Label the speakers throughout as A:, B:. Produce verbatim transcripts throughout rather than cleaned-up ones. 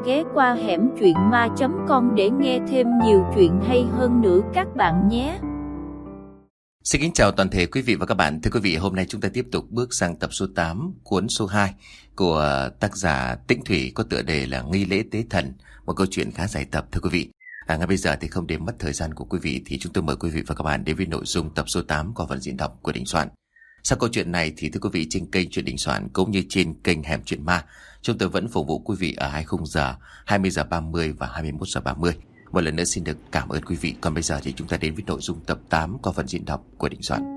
A: ghé qua hẻm truyện ma chấm com để nghe thêm nhiều chuyện hay hơn nữa các bạn nhé.
B: Xin kính chào toàn thể quý vị và các bạn. Thưa quý vị, hôm nay chúng ta tiếp tục bước sang tập số tám, cuốn số hai của tác giả Tĩnh Thủy có tựa đề là Nghi lễ tế thần, một câu chuyện khá dài tập thưa quý vị. À, ngay bây giờ thì không để mất thời gian của quý vị thì chúng tôi mời quý vị và các bạn đến với nội dung tập số tám của phần diễn đọc của Đình Soạn. Sau câu chuyện này thì thưa quý vị, trên kênh Chuyện Đình Soạn cũng như trên kênh Hẻm Chuyện Ma, chúng tôi vẫn phục vụ quý vị ở hai khung giờ hai mươi giờ ba mươi và hai mươi mốt giờ ba mươi. Một lần nữa xin được cảm ơn quý vị. Còn bây giờ thì chúng ta đến với nội dung tập tám của phần diễn đọc của Đình Soạn.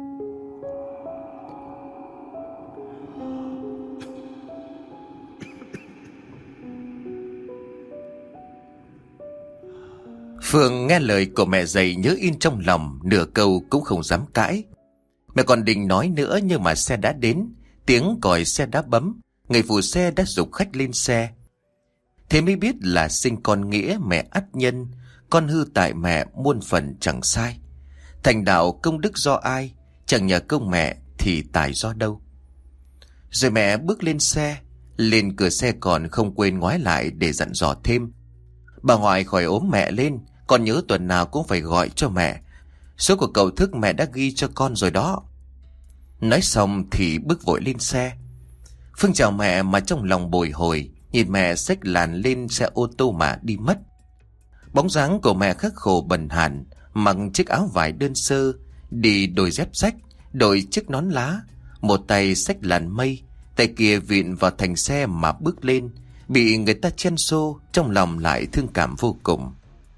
B: Phương nghe lời của mẹ dạy nhớ in trong lòng, nửa câu cũng không dám cãi. Mẹ còn định nói nữa nhưng mà xe đã đến, tiếng còi xe đã bấm, người phụ xe đã giục khách lên xe. Thế mới biết là sinh con nghĩa mẹ ắt nhân, con hư tại mẹ muôn phần chẳng sai. Thành đạo công đức do ai, chẳng nhờ công mẹ thì tài do đâu. Rồi mẹ bước lên xe, lên cửa xe còn không quên ngoái lại để dặn dò thêm. Bà ngoại khỏi ốm mẹ lên, con nhớ tuần nào cũng phải gọi cho mẹ. Số của cậu thức mẹ đã ghi cho con rồi đó. Nói xong thì bước vội lên xe. Phương chào mẹ mà trong lòng bồi hồi, nhìn mẹ xách làn lên xe ô tô mà đi mất. Bóng dáng của mẹ khắc khổ bần hàn, mặc chiếc áo vải đơn sơ, đi đôi dép rách, đội chiếc nón lá, một tay xách làn mây, tay kia vịn vào thành xe mà bước lên, bị người ta chen xô, trong lòng lại thương cảm vô cùng.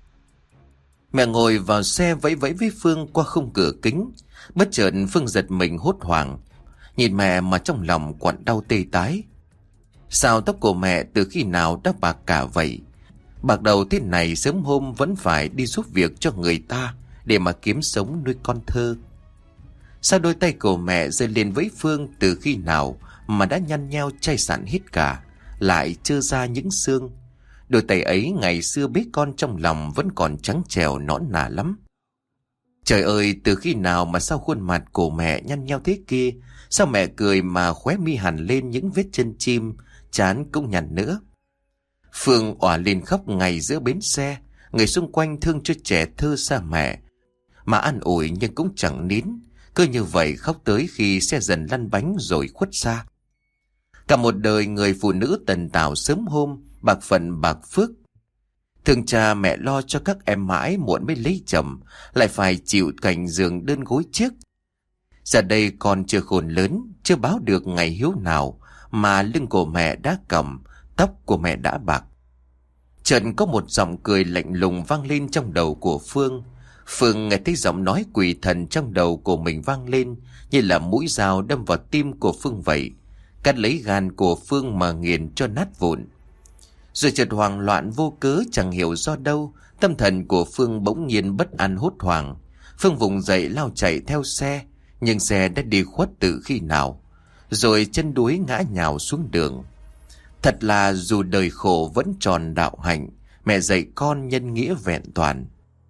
B: Mẹ ngồi vào xe vẫy vẫy với Phương qua khung cửa kính. Bất chợt Phương giật mình hốt hoảng, nhìn mẹ mà trong lòng quặn đau tê tái. Sao tóc của mẹ từ khi nào đã bạc cả vậy? Bạc đầu thế này sớm hôm vẫn phải đi giúp việc cho người ta để mà kiếm sống nuôi con thơ. Sao đôi tay của mẹ rơi liền với Phương từ khi nào mà đã nhăn nheo chai sạn hết cả, lại trơ ra những xương. Đôi tay ấy ngày xưa bế con trong lòng vẫn còn trắng trẻo nõn nà lắm. Trời ơi, từ khi nào mà sao khuôn mặt của mẹ nhăn nheo thế kia? Sao mẹ cười mà khóe mi hằn lên những vết chân chim, trán cũng nhằn nữa. Phương òa lên khóc ngay giữa bến xe. Người xung quanh thương cho trẻ thơ xa mẹ, mà an ủi nhưng cũng chẳng nín. Cứ như vậy khóc tới khi xe dần lăn bánh rồi khuất xa. Cả một đời người phụ nữ tần tảo sớm hôm, bạc phận bạc phước. Thương cha mẹ lo cho các em mãi muộn mới lấy chồng, lại phải chịu cảnh giường đơn gối chiếc. Giờ đây con chưa khôn lớn, chưa báo được ngày hiếu nào, mà lưng của mẹ đã còng, tóc của mẹ đã bạc. Chợt có một giọng cười lạnh lùng vang lên trong đầu của Phương. Phương nghe thấy giọng nói quỷ thần trong đầu của mình vang lên, như là mũi dao đâm vào tim của Phương vậy, cắt lấy gan của Phương mà nghiền cho nát vụn. Rồi chợt hoang loạn vô cớ chẳng hiểu do đâu, tâm thần của Phương bỗng nhiên bất an hốt hoảng. Phương vùng dậy lao chạy theo xe, nhưng xe đã đi khuất từ khi nào, rồi chân đuối ngã nhào xuống đường. Thật là dù đời khổ vẫn tròn đạo hạnh, mẹ dạy con nhân nghĩa vẹn toàn.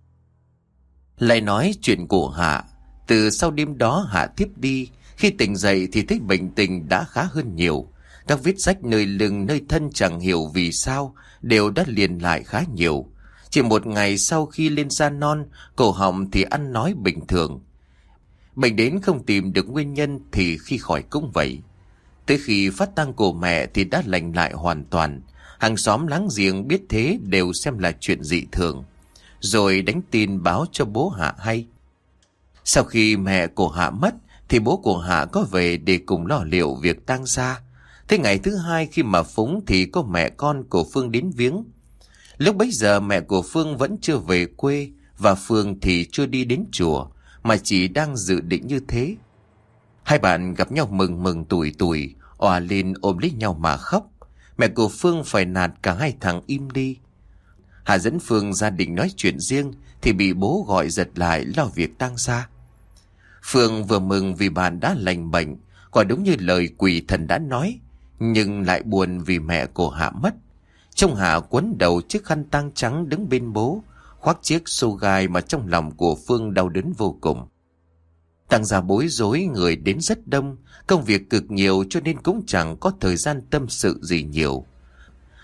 B: Lại nói chuyện của Hạ, từ sau đêm đó Hạ thiếp đi, khi tỉnh dậy thì thấy bệnh tình đã khá hơn nhiều. Các vết rách nơi lưng nơi thân chẳng hiểu vì sao đều đã liền lại khá nhiều. Chỉ một ngày sau khi lên da non, cổ họng thì ăn nói bình thường. Bệnh đến không tìm được nguyên nhân thì khi khỏi cũng vậy. Tới khi phát tang của mẹ thì đã lành lại hoàn toàn. Hàng xóm láng giềng biết thế đều xem là chuyện dị thường, rồi đánh tin báo cho bố Hạ hay. Sau khi mẹ của Hạ mất thì bố của Hạ có về để cùng lo liệu việc tang gia. Thế ngày thứ hai khi mà phúng thì có mẹ con của Phương đến viếng. Lúc bấy giờ mẹ của Phương vẫn chưa về quê, và Phương thì chưa đi đến chùa, mà chỉ đang dự định như thế. Hai bạn gặp nhau mừng mừng tủi tủi, òa lên ôm lấy nhau mà khóc. Mẹ của Phương phải nạt cả hai thằng im đi. Hạ dẫn Phương gia đình nói chuyện riêng thì bị bố gọi giật lại lo việc tang gia. Phương vừa mừng vì bạn đã lành bệnh, quả đúng như lời quỷ thần đã nói, nhưng lại buồn vì mẹ của Hạ mất. Trông Hạ quấn đầu chiếc khăn tang trắng đứng bên bố, khoác chiếc xô gai mà trong lòng của Phương đau đớn vô cùng. Tang gia bối rối, người đến rất đông, công việc cực nhiều cho nên cũng chẳng có thời gian tâm sự gì nhiều.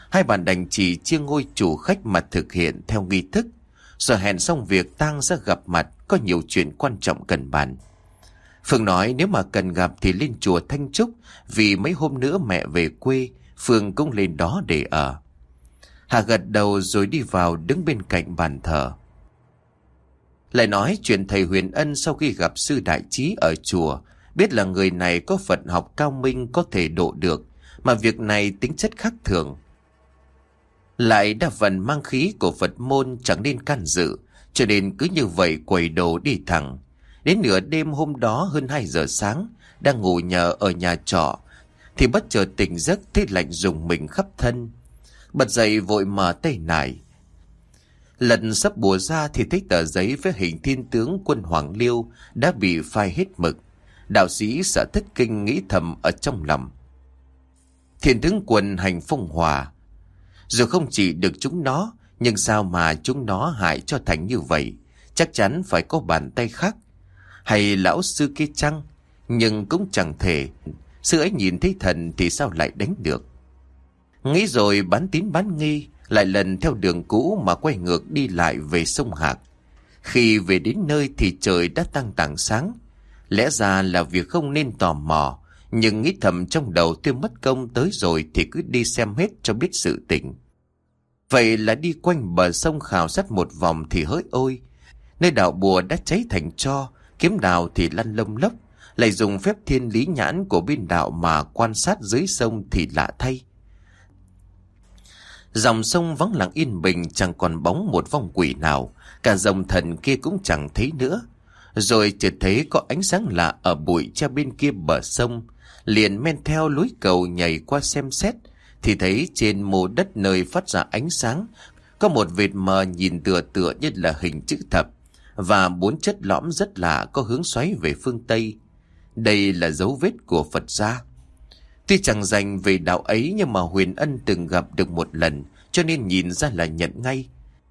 B: Hai bạn đành chỉ chia ngôi chủ khách mà thực hiện theo nghi thức, rồi hẹn xong việc tang ra gặp mặt, có nhiều chuyện quan trọng cần bàn. Phương nói nếu mà cần gặp thì lên chùa Thanh Trúc, vì mấy hôm nữa mẹ về quê, Phương cũng lên đó để ở. Hà gật đầu rồi đi vào đứng bên cạnh bàn thờ. Lại nói chuyện thầy Huyền Ân sau khi gặp sư Đại Trí ở chùa, biết là người này có Phật học cao minh, có thể độ được, mà việc này tính chất khác thường. Lại đa phần mang khí của Phật môn, chẳng nên can dự, cho nên cứ như vậy quẩy đồ đi thẳng. Đến nửa đêm hôm đó hơn hai giờ sáng, đang ngủ nhờ ở nhà trọ, thì bất chợt tỉnh giấc thấy lạnh rùng mình khắp thân. Bật dậy vội mở tay nải. Lần sắp bùa ra thì thấy tờ giấy với hình thiên tướng quân Hoàng Liêu đã bị phai hết mực. Đạo sĩ sợ thất kinh, nghĩ thầm ở trong lòng: Thiên tướng quân hành phong hòa, dù không chỉ được chúng nó, nhưng sao mà chúng nó hại cho thành như vậy? Chắc chắn phải có bàn tay khác. Hay lão sư kia chăng? Nhưng cũng chẳng thể. Sư ấy nhìn thấy thần thì sao lại đánh được? Nghĩ rồi bán tín bán nghi, lại lần theo đường cũ mà quay ngược đi lại về sông Hạc. Khi về đến nơi thì trời đã tăng tảng sáng. Lẽ ra là việc không nên tò mò, nhưng nghĩ thầm trong đầu tôi mất công tới rồi thì cứ đi xem hết cho biết sự tình. Vậy là đi quanh bờ sông khảo sát một vòng thì hỡi ôi, nơi đạo bùa đã cháy thành tro, kiếm đào thì lăn lông lốc. Lại dùng phép thiên lý nhãn của bên đạo mà quan sát dưới sông thì lạ thay. Dòng sông vắng lặng yên bình, chẳng còn bóng một vong quỷ nào, cả dòng thần kia cũng chẳng thấy nữa. Rồi chợt thấy có ánh sáng lạ ở bụi tre bên kia bờ sông, liền men theo lối cầu nhảy qua xem xét, thì thấy trên mô đất nơi phát ra ánh sáng có một vệt mờ nhìn tựa tựa như là hình chữ thập, và bốn chất lõm rất lạ có hướng xoáy về phương Tây. Đây là dấu vết của Phật gia. Tuy chẳng dành về đạo ấy, nhưng mà Huyền Ân từng gặp được một lần, cho nên nhìn ra là nhận ngay.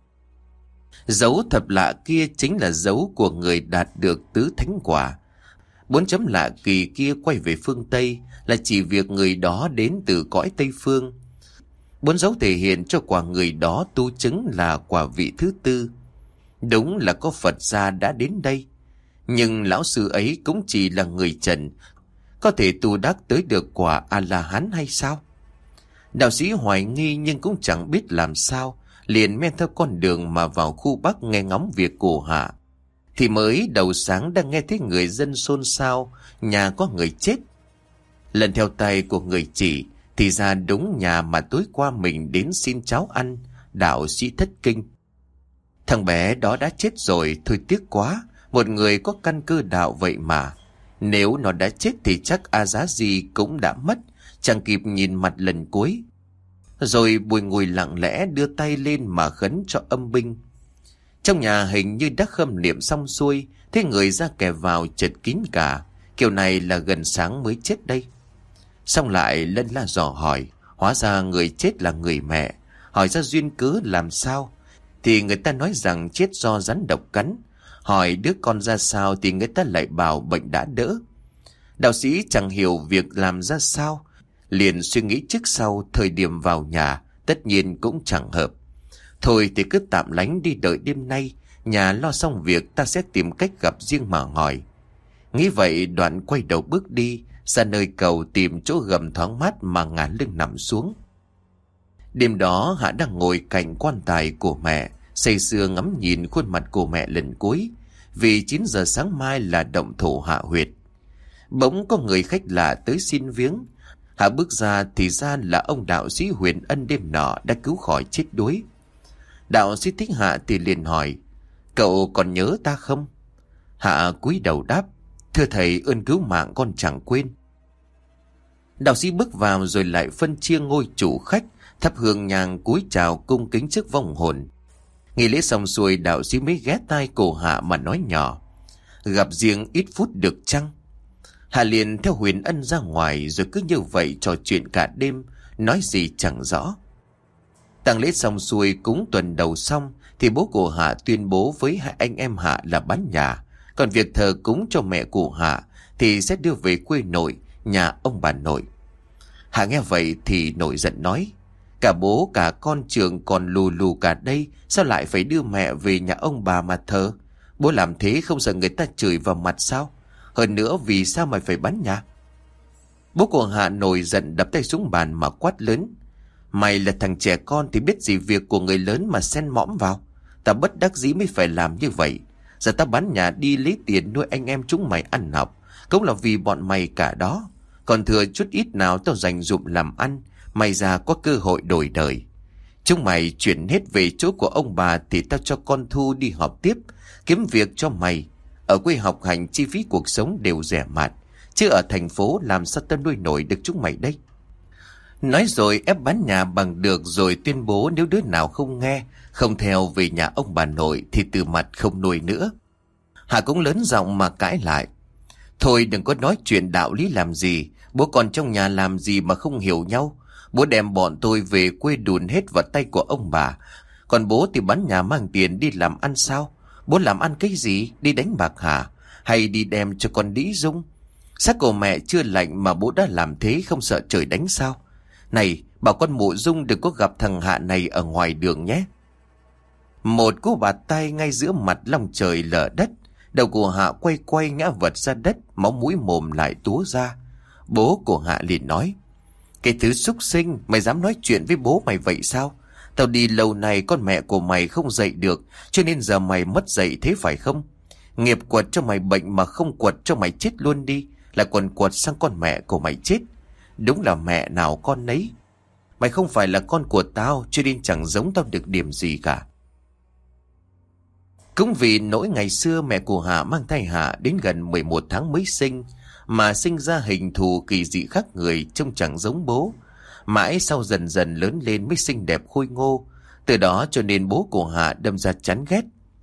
B: Dấu thập lạ kia chính là dấu của người đạt được tứ thánh quả. Bốn chấm lạ kỳ kia quay về phương Tây là chỉ việc người đó đến từ cõi Tây Phương. Bốn dấu thể hiện cho quả người đó tu chứng là quả vị thứ tư. Đúng là có Phật gia đã đến đây. Nhưng lão sư ấy cũng chỉ là người trần, có thể tu đắc tới được quả A-la-hán hay sao? Đạo sĩ hoài nghi nhưng cũng chẳng biết làm sao, liền men theo con đường mà vào khu Bắc nghe ngóng việc của Hạ. Thì mới đầu sáng đang nghe thấy người dân xôn xao, nhà có người chết. Lần theo tay của người chỉ, thì ra đúng nhà mà tối qua mình đến xin cháo ăn, đạo sĩ thất kinh. Thằng bé đó đã chết rồi, thôi tiếc quá, một người có căn cơ đạo vậy mà. Nếu nó đã chết thì chắc A Giá gì cũng đã mất, chẳng kịp nhìn mặt lần cuối. Rồi Bùi ngồi lặng lẽ đưa tay lên mà khấn cho âm binh. Trong nhà hình như đã khâm niệm xong xuôi, thế người ra kẻ vào chật kín cả, kiểu này là gần sáng mới chết đây. Xong lại lân la dò hỏi, hóa ra người chết là người mẹ. Hỏi ra duyên cớ làm sao, thì người ta nói rằng chết do rắn độc cắn. Hỏi đứa con ra sao thì người ta lại bảo bệnh đã đỡ. Đạo sĩ chẳng hiểu việc làm ra sao, liền suy nghĩ trước sau, thời điểm vào nhà tất nhiên cũng chẳng hợp. Thôi thì cứ tạm lánh đi, đợi đêm nay nhà lo xong việc ta sẽ tìm cách gặp riêng mà hỏi. Nghĩ vậy Đoạn quay đầu bước đi ra nơi cầu, tìm chỗ gầm thoáng mát mà ngả lưng nằm xuống. Đêm đó Hạ đang ngồi cạnh quan tài của mẹ, say sưa ngắm nhìn khuôn mặt của mẹ lần cuối, vì chín giờ sáng mai là động thổ hạ huyệt. Bỗng có người khách lạ tới xin viếng. Hạ bước ra thì ra là ông đạo sĩ Huyền Ân đêm nọ đã cứu khỏi chết đuối. Đạo sĩ thích Hạ thì liền hỏi, cậu còn nhớ ta không? Hạ cúi đầu đáp, thưa thầy, ơn cứu mạng con chẳng quên. Đạo sĩ bước vào rồi lại phân chia ngôi chủ khách, thắp hương nhang cúi chào cung kính trước vong hồn. Nghi lễ xong xuôi, đạo sĩ mới ghé tai cổ Hạ mà nói nhỏ, gặp riêng ít phút được chăng? Hạ liền theo Huyền Ân ra ngoài, rồi cứ như vậy trò chuyện cả đêm, nói gì chẳng rõ. Tang lễ xong xuôi, cúng tuần đầu xong thì bố của Hạ tuyên bố với hai anh em Hạ là bán nhà, còn việc thờ cúng cho mẹ của Hạ thì sẽ đưa về quê nội, nhà ông bà nội. Hạ nghe vậy thì nổi giận nói, Cả bố cả con Trường còn lù lù cả đây, sao lại phải đưa mẹ về nhà ông bà mà thờ? Bố làm thế không sợ người ta chửi vào mặt sao? Hơn nữa vì sao mày phải bán nhà? Bố của Hạ nổi giận đập tay xuống bàn mà quát lớn. Mày là thằng trẻ con thì biết gì việc của người lớn mà xen mõm vào. Ta bất đắc dĩ mới phải làm như vậy. Giờ ta bán nhà đi lấy tiền nuôi anh em chúng mày ăn học, cũng là vì bọn mày cả đó. Còn thừa chút ít nào tao dành dụm làm ăn, mày già có cơ hội đổi đời. Chúng mày chuyển hết về chỗ của ông bà thì tao cho con Thu đi học tiếp, kiếm việc cho mày. Ở quê học hành chi phí cuộc sống đều rẻ mạt, chứ ở thành phố làm sao tao nuôi nổi được chúng mày đây? Nói rồi ép bán nhà bằng được, rồi tuyên bố nếu đứa nào không nghe, không theo về nhà ông bà nội thì từ mặt không nuôi nữa. Hà cũng lớn giọng mà cãi lại. Thôi đừng có nói chuyện đạo lý làm gì, bố con trong nhà làm gì mà không hiểu nhau. Bố đem bọn tôi về quê đùn hết vào tay của ông bà, còn bố thì bán nhà mang tiền đi làm ăn sao? Bố làm ăn cái gì? Đi đánh bạc hả? Hay đi đem cho con đĩ dung? Xác của mẹ chưa lạnh mà bố đã làm thế, không sợ trời đánh sao? Này, bảo con mụ Dung đừng có gặp thằng Hạ này ở ngoài đường nhé. Một cú bạt tay ngay giữa mặt lòng trời lở đất. Đầu của Hạ quay quay ngã vật ra đất, máu mũi mồm lại túa ra. Bố của Hạ liền nói: Cái thứ súc sinh, mày dám nói chuyện với bố mày vậy sao? Tao đi lâu này con mẹ của mày không dậy được, cho nên giờ mày mất dậy thế phải không? Nghiệp quật cho mày bệnh mà không quật cho mày chết luôn đi, lại còn quật sang con mẹ của mày chết. Đúng là mẹ nào con nấy. Mày không phải là con của tao, cho nên chẳng giống tao được điểm gì cả. Cũng vì nỗi ngày xưa mẹ của Hạ mang thai Hạ đến gần mười một tháng mới sinh, mà sinh ra hình thù kỳ dị khác người, trông chẳng giống bố. Mãi sau dần dần lớn lên mới xinh đẹp khôi ngô. Từ đó cho nên bố của Hạ đâm ra chán ghét.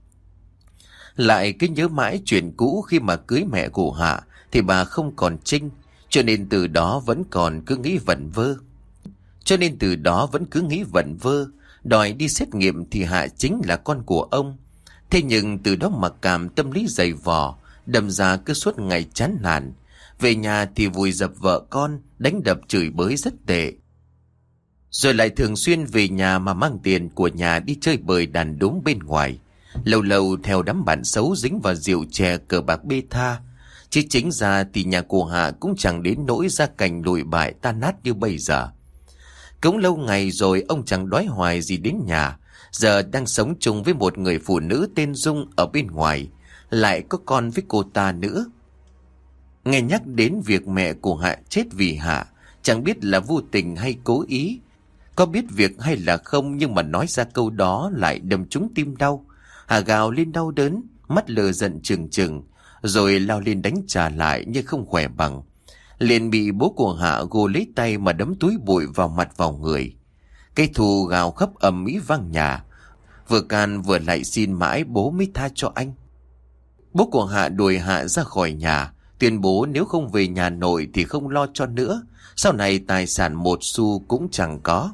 B: Lại cứ nhớ mãi chuyện cũ, khi mà cưới mẹ của Hạ thì bà không còn Trinh, cho nên từ đó vẫn còn cứ nghĩ vẩn vơ. Cho nên từ đó vẫn cứ nghĩ vẩn vơ, đòi đi xét nghiệm thì Hạ chính là con của ông. Thế nhưng từ đó mặc cảm tâm lý dày vò, đâm ra cứ suốt ngày chán nản. Về nhà thì vùi dập vợ con, đánh đập chửi bới rất tệ. Rồi lại thường xuyên về nhà mà mang tiền của nhà đi chơi bời đàn đúm bên ngoài. Lâu lâu theo đám bạn xấu dính vào rượu chè cờ bạc bê tha. Chứ chính ra thì nhà của Hạ cũng chẳng đến nỗi ra cảnh lụi bại tan nát như bây giờ. Cũng lâu ngày rồi ông chẳng đói hoài gì đến nhà. Giờ đang sống chung với một người phụ nữ tên Dung ở bên ngoài, lại có con với cô ta nữa. Nghe nhắc đến việc mẹ của Hạ chết vì Hạ, chẳng biết là vô tình hay cố ý, có biết việc hay là không, nhưng mà nói ra câu đó lại đâm trúng tim đau. Hạ gào lên đau đớn, mắt lờ giận trừng trừng, rồi lao lên đánh trả lại nhưng không khỏe bằng. Liền bị bố của Hạ gô lấy tay mà đấm túi bụi vào mặt vào người. Cây thù gào khắp ầm ĩ vang nhà, vừa can vừa lại xin mãi bố mới tha cho anh. Bố của Hạ đuổi Hạ ra khỏi nhà, tuyên bố nếu không về nhà nội thì không lo cho nữa, sau này tài sản một xu cũng chẳng có.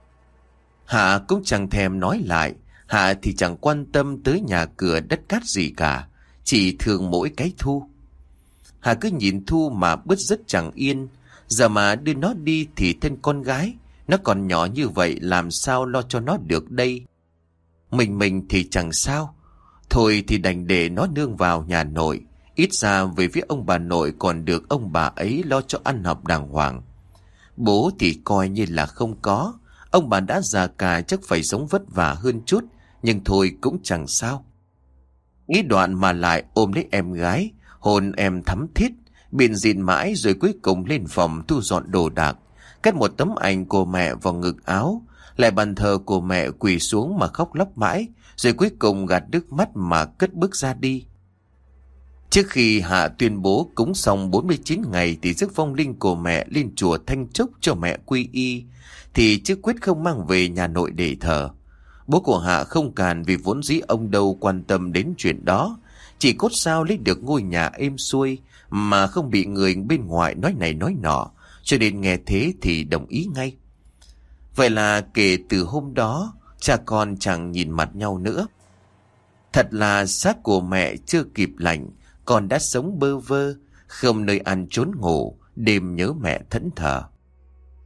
B: Hạ cũng chẳng thèm nói lại. Hạ thì chẳng quan tâm tới nhà cửa đất cát gì cả, chỉ thương mỗi cái Thu. Hạ cứ nhìn Thu mà bứt rứt chẳng yên. Giờ mà đưa nó đi thì thân con gái, nó còn nhỏ như vậy làm sao lo cho nó được đây. Mình mình thì chẳng sao, thôi thì đành để nó nương vào nhà nội. Ít ra về phía ông bà nội còn được ông bà ấy lo cho ăn học đàng hoàng. Bố thì coi như là không có. Ông bà đã già cả chắc phải sống vất vả hơn chút, nhưng thôi cũng chẳng sao. Nghĩ đoạn mà lại ôm lấy em gái, hôn em thắm thiết, biện dịn mãi, rồi cuối cùng lên phòng thu dọn đồ đạc, cất một tấm ảnh của mẹ vào ngực áo, lại bàn thờ của mẹ quỳ xuống mà khóc lóc mãi, rồi cuối cùng gạt nước mắt mà cất bước ra đi. Trước khi Hạ tuyên bố cúng xong bốn mươi chín ngày thì rước vong linh của mẹ lên chùa Thanh Trúc cho mẹ quy y, thì chứ quyết không mang về nhà nội để thờ. Bố của Hạ không càn, vì vốn dĩ ông đâu quan tâm đến chuyện đó, chỉ cốt sao lấy được ngôi nhà êm xuôi mà không bị người bên ngoài nói này nói nọ, cho nên nghe thế thì đồng ý ngay. Vậy là kể từ hôm đó, cha con chẳng nhìn mặt nhau nữa. Thật là xác của mẹ chưa kịp lạnh, con đã sống bơ vơ, không nơi ăn trốn ngủ, đêm nhớ mẹ thẫn thờ.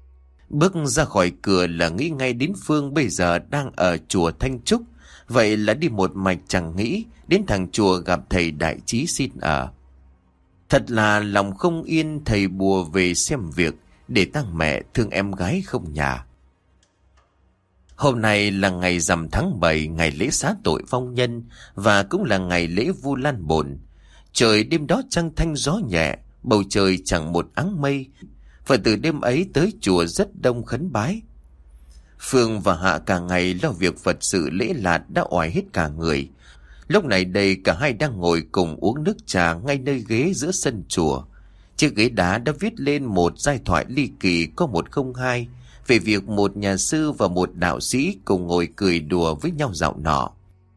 B: Bước ra khỏi cửa là nghĩ ngay đến Phương bây giờ đang ở chùa Thanh Trúc. Vậy là đi một mạch chẳng nghĩ đến thằng chùa gặp thầy Đại Trí xin ở. Thật là lòng không yên, thầy bùa về xem việc để tang mẹ thương em gái không nhà. Hôm nay là ngày rằm tháng bảy, ngày lễ xá tội vong nhân và cũng là ngày lễ Vu Lan Bồn. Trời đêm đó trăng thanh gió nhẹ, bầu trời chẳng một áng mây. Và từ đêm ấy tới chùa rất đông khấn bái. Phương và Hạ cả ngày lo việc Phật sự lễ lạt đã oải hết cả người. Lúc này đây cả hai đang ngồi cùng uống nước trà ngay nơi ghế giữa sân chùa. Chiếc ghế đá đã viết lên một giai thoại ly kỳ có một không hai về việc một nhà sư và một đạo sĩ cùng ngồi cười đùa với nhau dạo nọ.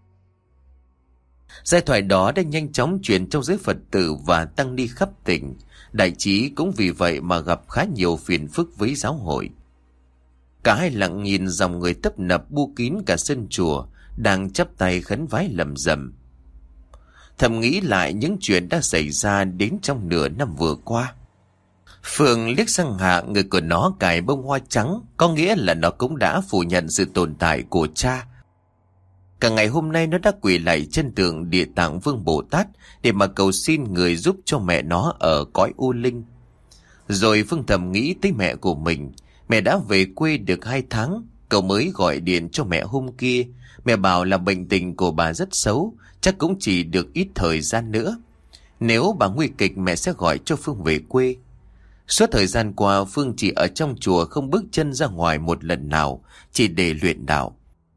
B: Giai thoại đó đã nhanh chóng truyền trong giới Phật tử và tăng ni khắp tỉnh. Đại Trí cũng vì vậy mà gặp khá nhiều phiền phức với giáo hội. Cả hai lặng nhìn dòng người tấp nập bu kín cả sân chùa, đang chắp tay khấn vái lầm rầm. Thầm nghĩ lại những chuyện đã xảy ra đến trong nửa năm vừa qua. Phương liếc sang Hạ, người của nó cài bông hoa trắng, có nghĩa là nó cũng đã phủ nhận sự tồn tại của cha. Cả ngày hôm nay nó đã quỳ lạy chân tượng Địa Tạng Vương Bồ Tát để mà cầu xin người giúp cho mẹ nó ở cõi u linh. Rồi Phương thầm nghĩ tới mẹ của mình. Mẹ đã về quê được hai tháng, cậu mới gọi điện cho mẹ hôm kia. Mẹ bảo là bệnh tình của bà rất xấu, chắc cũng chỉ được ít thời gian nữa. Nếu bà nguy kịch mẹ sẽ gọi cho Phương về quê. Suốt thời gian qua Phương chỉ ở trong chùa, không bước chân ra ngoài một lần nào, chỉ để luyện đạo.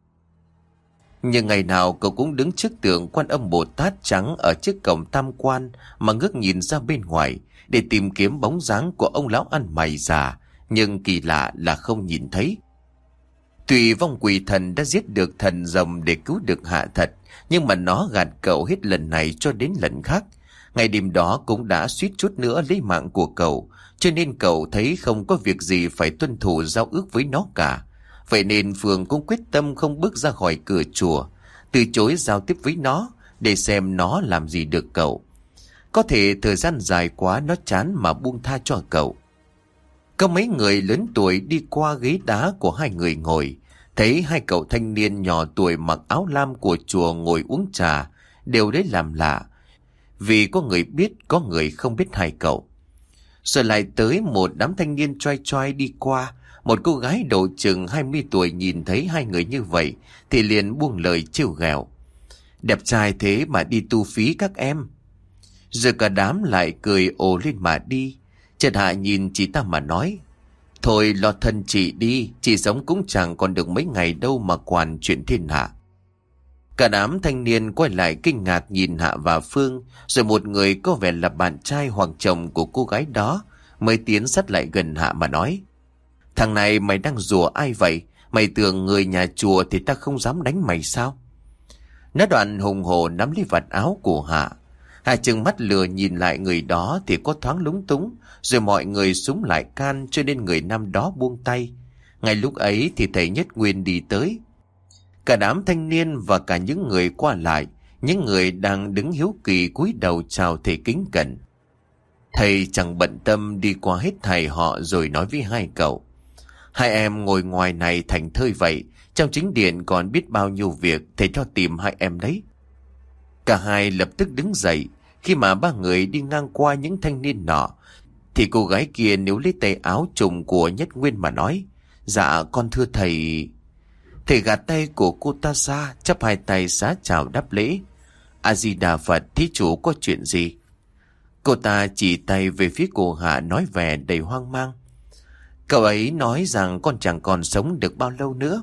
B: Nhưng ngày nào cậu cũng đứng trước tượng Quan Âm Bồ Tát trắng ở trước cổng tam quan mà ngước nhìn ra bên ngoài để tìm kiếm bóng dáng của ông lão ăn mày già, nhưng kỳ lạ là không nhìn thấy. Tuy vong quỷ thần đã giết được thần rồng để cứu được Hạ thật, nhưng mà nó gạt cậu hết lần này cho đến lần khác. Ngày đêm đó cũng đã suýt chút nữa lấy mạng của cậu, cho nên cậu thấy không có việc gì phải tuân thủ giao ước với nó cả. Vậy nên Phương cũng quyết tâm không bước ra khỏi cửa chùa, từ chối giao tiếp với nó để xem nó làm gì được cậu. Có thể thời gian dài quá nó chán mà buông tha cho cậu. Có mấy người lớn tuổi đi qua ghế đá của hai người ngồi, thấy hai cậu thanh niên nhỏ tuổi mặc áo lam của chùa ngồi uống trà, đều đấy làm lạ, vì có người biết, có người không biết hai cậu. Rồi lại tới một đám thanh niên choai choai đi qua. Một cô gái độ chừng hai mươi tuổi nhìn thấy hai người như vậy thì liền buông lời trêu ghẹo: đẹp trai thế mà đi tu phí các em. Rồi cả đám lại cười ồ lên mà đi. Trần Hạ nhìn chị ta mà nói: thôi lo thân chị đi, chị sống cũng chẳng còn được mấy ngày đâu mà quản chuyện thiên hạ. Cả đám thanh niên quay lại kinh ngạc nhìn Hạ và Phương. Rồi một người có vẻ là bạn trai hoặc chồng của cô gái đó mới tiến sát lại gần Hạ mà nói: thằng này mày đang rủa ai vậy? Mày tưởng người nhà chùa thì ta không dám đánh mày sao? Nó đoạn hùng hổ nắm lấy vạt áo của Hạ. Hạ trừng mắt lừa nhìn lại người đó thì có thoáng lúng túng. Rồi mọi người xúm lại can, cho nên người nam đó buông tay. Ngay lúc ấy thì thầy Nhất Nguyên đi tới. Cả đám thanh niên và cả những người qua lại, những người đang đứng hiếu kỳ cúi đầu chào thầy kính cẩn. Thầy chẳng bận tâm đi qua hết thầy họ rồi nói với hai cậu: hai em ngồi ngoài này thành thơi vậy, trong chính điện còn biết bao nhiêu việc, thầy cho tìm hai em đấy. Cả hai lập tức đứng dậy. Khi mà ba người đi ngang qua những thanh niên nọ thì cô gái kia níu lấy tay áo trùng của Nhất Nguyên mà nói: dạ con thưa thầy. Thầy gạt tay của cô ta ra, chắp hai tay xá chào đáp lễ: A Di Đà Phật, thí chủ có chuyện gì? Cô ta chỉ tay về phía cô Hạ nói vẻ đầy hoang mang: cậu ấy nói rằng con chẳng còn sống được bao lâu nữa.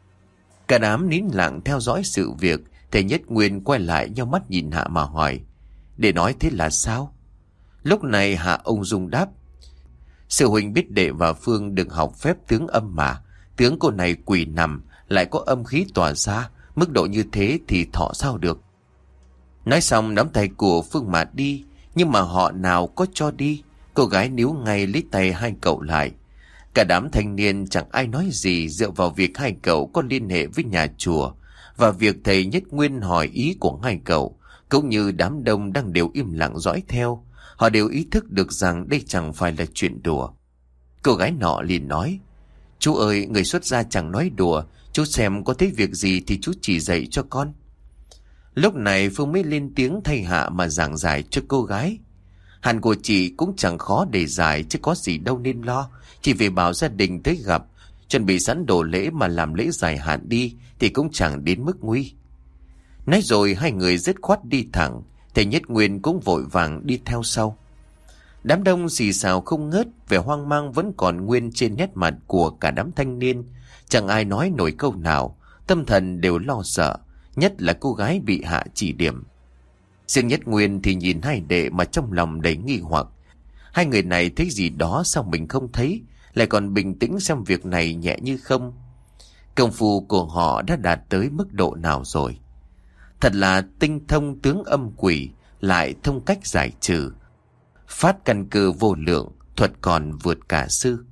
B: Cả đám nín lặng theo dõi sự việc. Thầy Nhất Nguyên quay lại nhau mắt nhìn Hạ mà hỏi: để nói thế là sao? Lúc này Hạ ung dung đáp: sư huynh biết đệ và Phương được học phép tướng âm mà. Tướng cô này quỳ nằm lại có âm khí tỏa ra, mức độ như thế thì thọ sao được? Nói xong nắm tay của Phương mà đi. Nhưng mà họ nào có cho đi. Cô gái níu ngay lấy tay hai cậu lại. Cả đám thanh niên chẳng ai nói gì, dựa vào việc hai cậu có liên hệ với nhà chùa và việc thầy Nhất Nguyên hỏi ý của hai cậu, cũng như đám đông đang đều im lặng dõi theo. Họ đều ý thức được rằng đây chẳng phải là chuyện đùa. Cô gái nọ liền nói: Chú ơi, người xuất gia chẳng nói đùa. Chú xem có thấy việc gì thì chú chỉ dạy cho con. Lúc này Phương mới lên tiếng thay Hạ mà giảng giải cho cô gái. Hàn của chị cũng chẳng khó để giải, chứ có gì đâu nên lo. Chỉ vì bảo gia đình tới gặp, chuẩn bị sẵn đồ lễ mà làm lễ giải hạn đi thì cũng chẳng đến mức nguy. Nói rồi hai người dứt khoát đi thẳng. Thầy Nhất Nguyên cũng vội vàng đi theo sau. Đám đông xì xào không ngớt, vẻ hoang mang vẫn còn nguyên trên nét mặt của cả đám thanh niên. Chẳng ai nói nổi câu nào, tâm thần đều lo sợ, nhất là cô gái bị Hạ chỉ điểm. Riêng Nhất Nguyên thì nhìn hai đệ mà trong lòng đầy nghi hoặc. Hai người này thấy gì đó sao mình không thấy, lại còn bình tĩnh xem việc này nhẹ như không. Công phu của họ đã đạt tới mức độ nào rồi? Thật là tinh thông tướng âm quỷ, lại thông cách giải trừ. Phát căn cơ vô lượng, thuật còn vượt cả sư.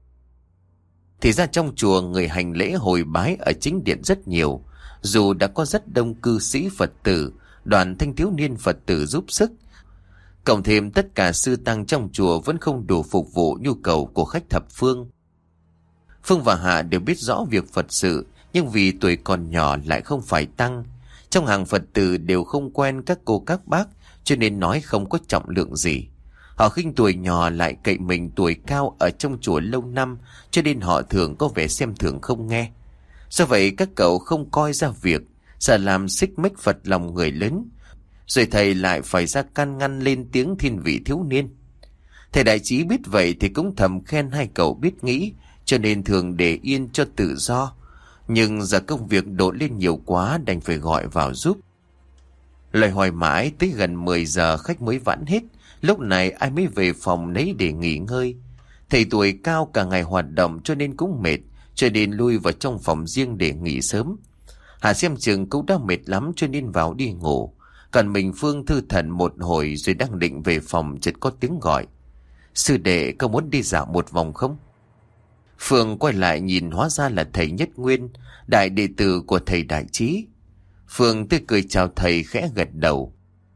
B: Thì ra trong chùa người hành lễ hồi bái ở chính điện rất nhiều. Dù đã có rất đông cư sĩ Phật tử, đoàn thanh thiếu niên Phật tử giúp sức, cộng thêm tất cả sư tăng trong chùa vẫn không đủ phục vụ nhu cầu của khách thập phương. Phương và Hạ đều biết rõ việc Phật sự, nhưng vì tuổi còn nhỏ lại không phải tăng. Trong hàng Phật tử đều không quen các cô các bác, cho nên nói không có trọng lượng gì. Họ khinh tuổi nhỏ lại cậy mình tuổi cao ở trong chùa lâu năm, cho nên họ thường có vẻ xem thường không nghe. Do vậy các cậu không coi ra việc, sợ làm xích mích Phật lòng người lớn. Rồi thầy lại phải ra can ngăn lên tiếng thiên vị thiếu niên. Thầy đại trí biết vậy thì cũng thầm khen hai cậu biết nghĩ, cho nên thường để yên cho tự do. Nhưng giờ công việc đổ lên nhiều quá, đành phải gọi vào giúp. Lời hỏi mãi tới gần mười giờ khách mới vãn hết. Lúc này ai mới về phòng nấy để nghỉ ngơi. Thầy tuổi cao cả ngày hoạt động cho nên cũng mệt, cho nên lui vào trong phòng riêng để nghỉ sớm. Hà xem chừng cũng đã mệt lắm cho nên vào đi ngủ. Còn mình Phương thư thần một hồi rồi đang định về phòng chợt có tiếng gọi. Sư đệ có muốn đi dạo một vòng không? Phương quay lại nhìn, hóa ra là thầy Nhất Nguyên, đại đệ tử của thầy Đại Trí. Phương tươi cười chào thầy, khẽ gật đầu.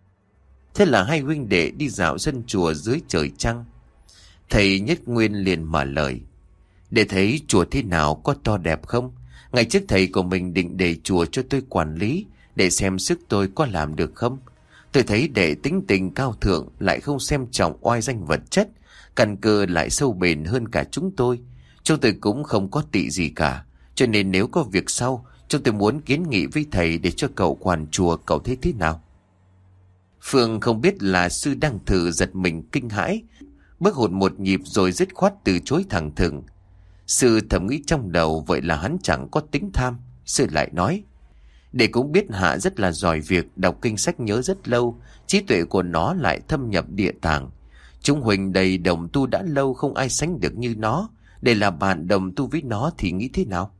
B: Thế là hai huynh đệ đi dạo sân chùa dưới trời trăng. Thầy Nhất Nguyên liền mở lời. Để thấy chùa thế nào, có to đẹp không? Ngày trước thầy của mình định để chùa cho tôi quản lý, để xem sức tôi có làm được không. Tôi thấy đệ tính tình cao thượng, lại không xem trọng oai danh vật chất, căn cơ lại sâu bền hơn cả chúng tôi. Chúng tôi cũng không có tị gì cả, cho nên nếu có việc sau, chúng tôi muốn kiến nghị với thầy để cho cậu quản chùa. Cậu thấy thế nào? Phương không biết là sư đang thử, giật mình kinh hãi, bước hụt một nhịp rồi dứt khoát từ chối thẳng thừng. Sư thầm nghĩ trong đầu, vậy là hắn chẳng có tính tham. Sư lại nói, để cũng biết Hạ rất là giỏi việc, đọc kinh sách nhớ rất lâu, trí tuệ của nó lại thâm nhập địa tạng. Chúng huynh đầy đồng tu đã lâu, không ai sánh được như nó. Để là bạn đồng tu với nó thì nghĩ thế nào?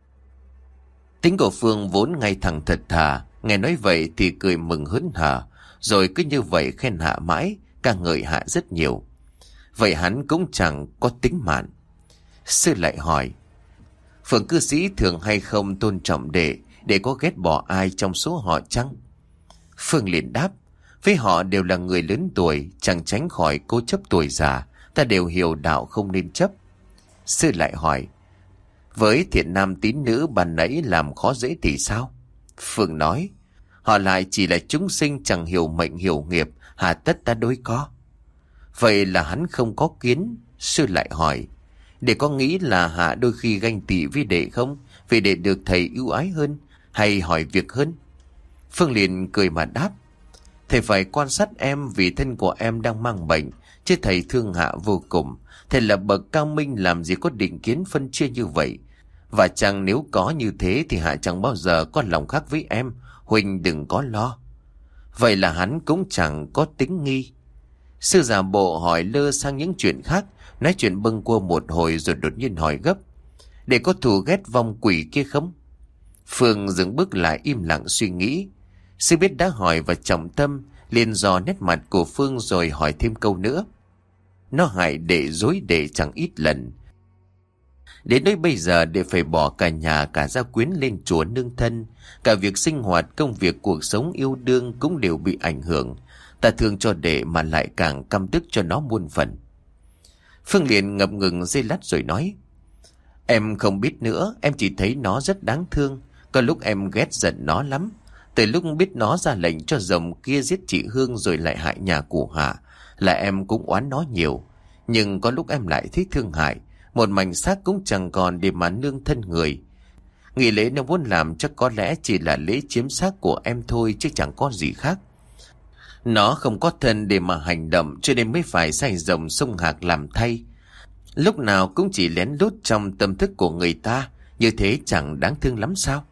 B: Tính của Phương vốn ngay thẳng thật thà, nghe nói vậy thì cười mừng hớn hở, rồi cứ như vậy khen Hạ mãi, ca ngợi Hạ rất nhiều. Vậy hắn cũng chẳng có tính mạn. Sư lại hỏi, Phương cư sĩ thường hay không tôn trọng đệ, để có ghét bỏ ai trong số họ chăng? Phương liền đáp, với họ đều là người lớn tuổi, chẳng tránh khỏi cố chấp tuổi già, ta đều hiểu đạo không nên chấp. Sư lại hỏi, với thiện nam tín nữ ban nãy làm khó dễ thì sao? Phương nói, họ lại chỉ là chúng sinh chẳng hiểu mệnh hiểu nghiệp, hà tất ta đối có. Vậy là hắn không có kiến. Sư lại hỏi, để có nghĩ là Hạ đôi khi ganh tị với đệ không, vì đệ được thầy ưu ái hơn, hay hỏi việc hơn? Phương liền cười mà đáp, thầy phải quan sát em vì thân của em đang mang bệnh, chứ thầy thương Hạ vô cùng. Thầy là bậc cao minh, làm gì có định kiến phân chia như vậy. Và chẳng nếu có như thế thì Hạ chẳng bao giờ có lòng khác với em, huynh đừng có lo. Vậy là hắn cũng chẳng có tính nghi. Sư giả bộ hỏi lơ sang những chuyện khác, nói chuyện bâng quơ một hồi rồi đột nhiên hỏi gấp, để có thù ghét vong quỷ kia không? Phương dừng bước lại im lặng suy nghĩ. Sư biết đã hỏi và trọng tâm, liền dò nét mặt của Phương rồi hỏi thêm câu nữa. Nó hại đệ dối đệ chẳng ít lần. Đến nơi bây giờ đệ phải bỏ cả nhà cả gia quyến lên chùa nương thân. Cả việc sinh hoạt, công việc, cuộc sống yêu đương cũng đều bị ảnh hưởng. Ta thương cho đệ mà lại càng căm tức cho nó muôn phần. Phương liền ngập ngừng giây lát rồi nói, Em không biết nữa, em chỉ thấy nó rất đáng thương. Có lúc em ghét giận nó lắm. Từ lúc biết nó ra lệnh cho rồng kia giết chị Hương rồi lại hại nhà cụ Hạ là em cũng oán nó nhiều. Nhưng có lúc em lại thích thương hại, một mảnh xác cũng chẳng còn để mà nương thân người. Nghi lễ nó muốn làm chắc có lẽ chỉ là lễ chiếm xác của em thôi, chứ chẳng có gì khác. Nó không có thân để mà hành động, cho nên mới phải sai rồng sông Hạc làm thay. Lúc nào cũng chỉ lén lút trong tâm thức của người ta, như thế chẳng đáng thương lắm sao?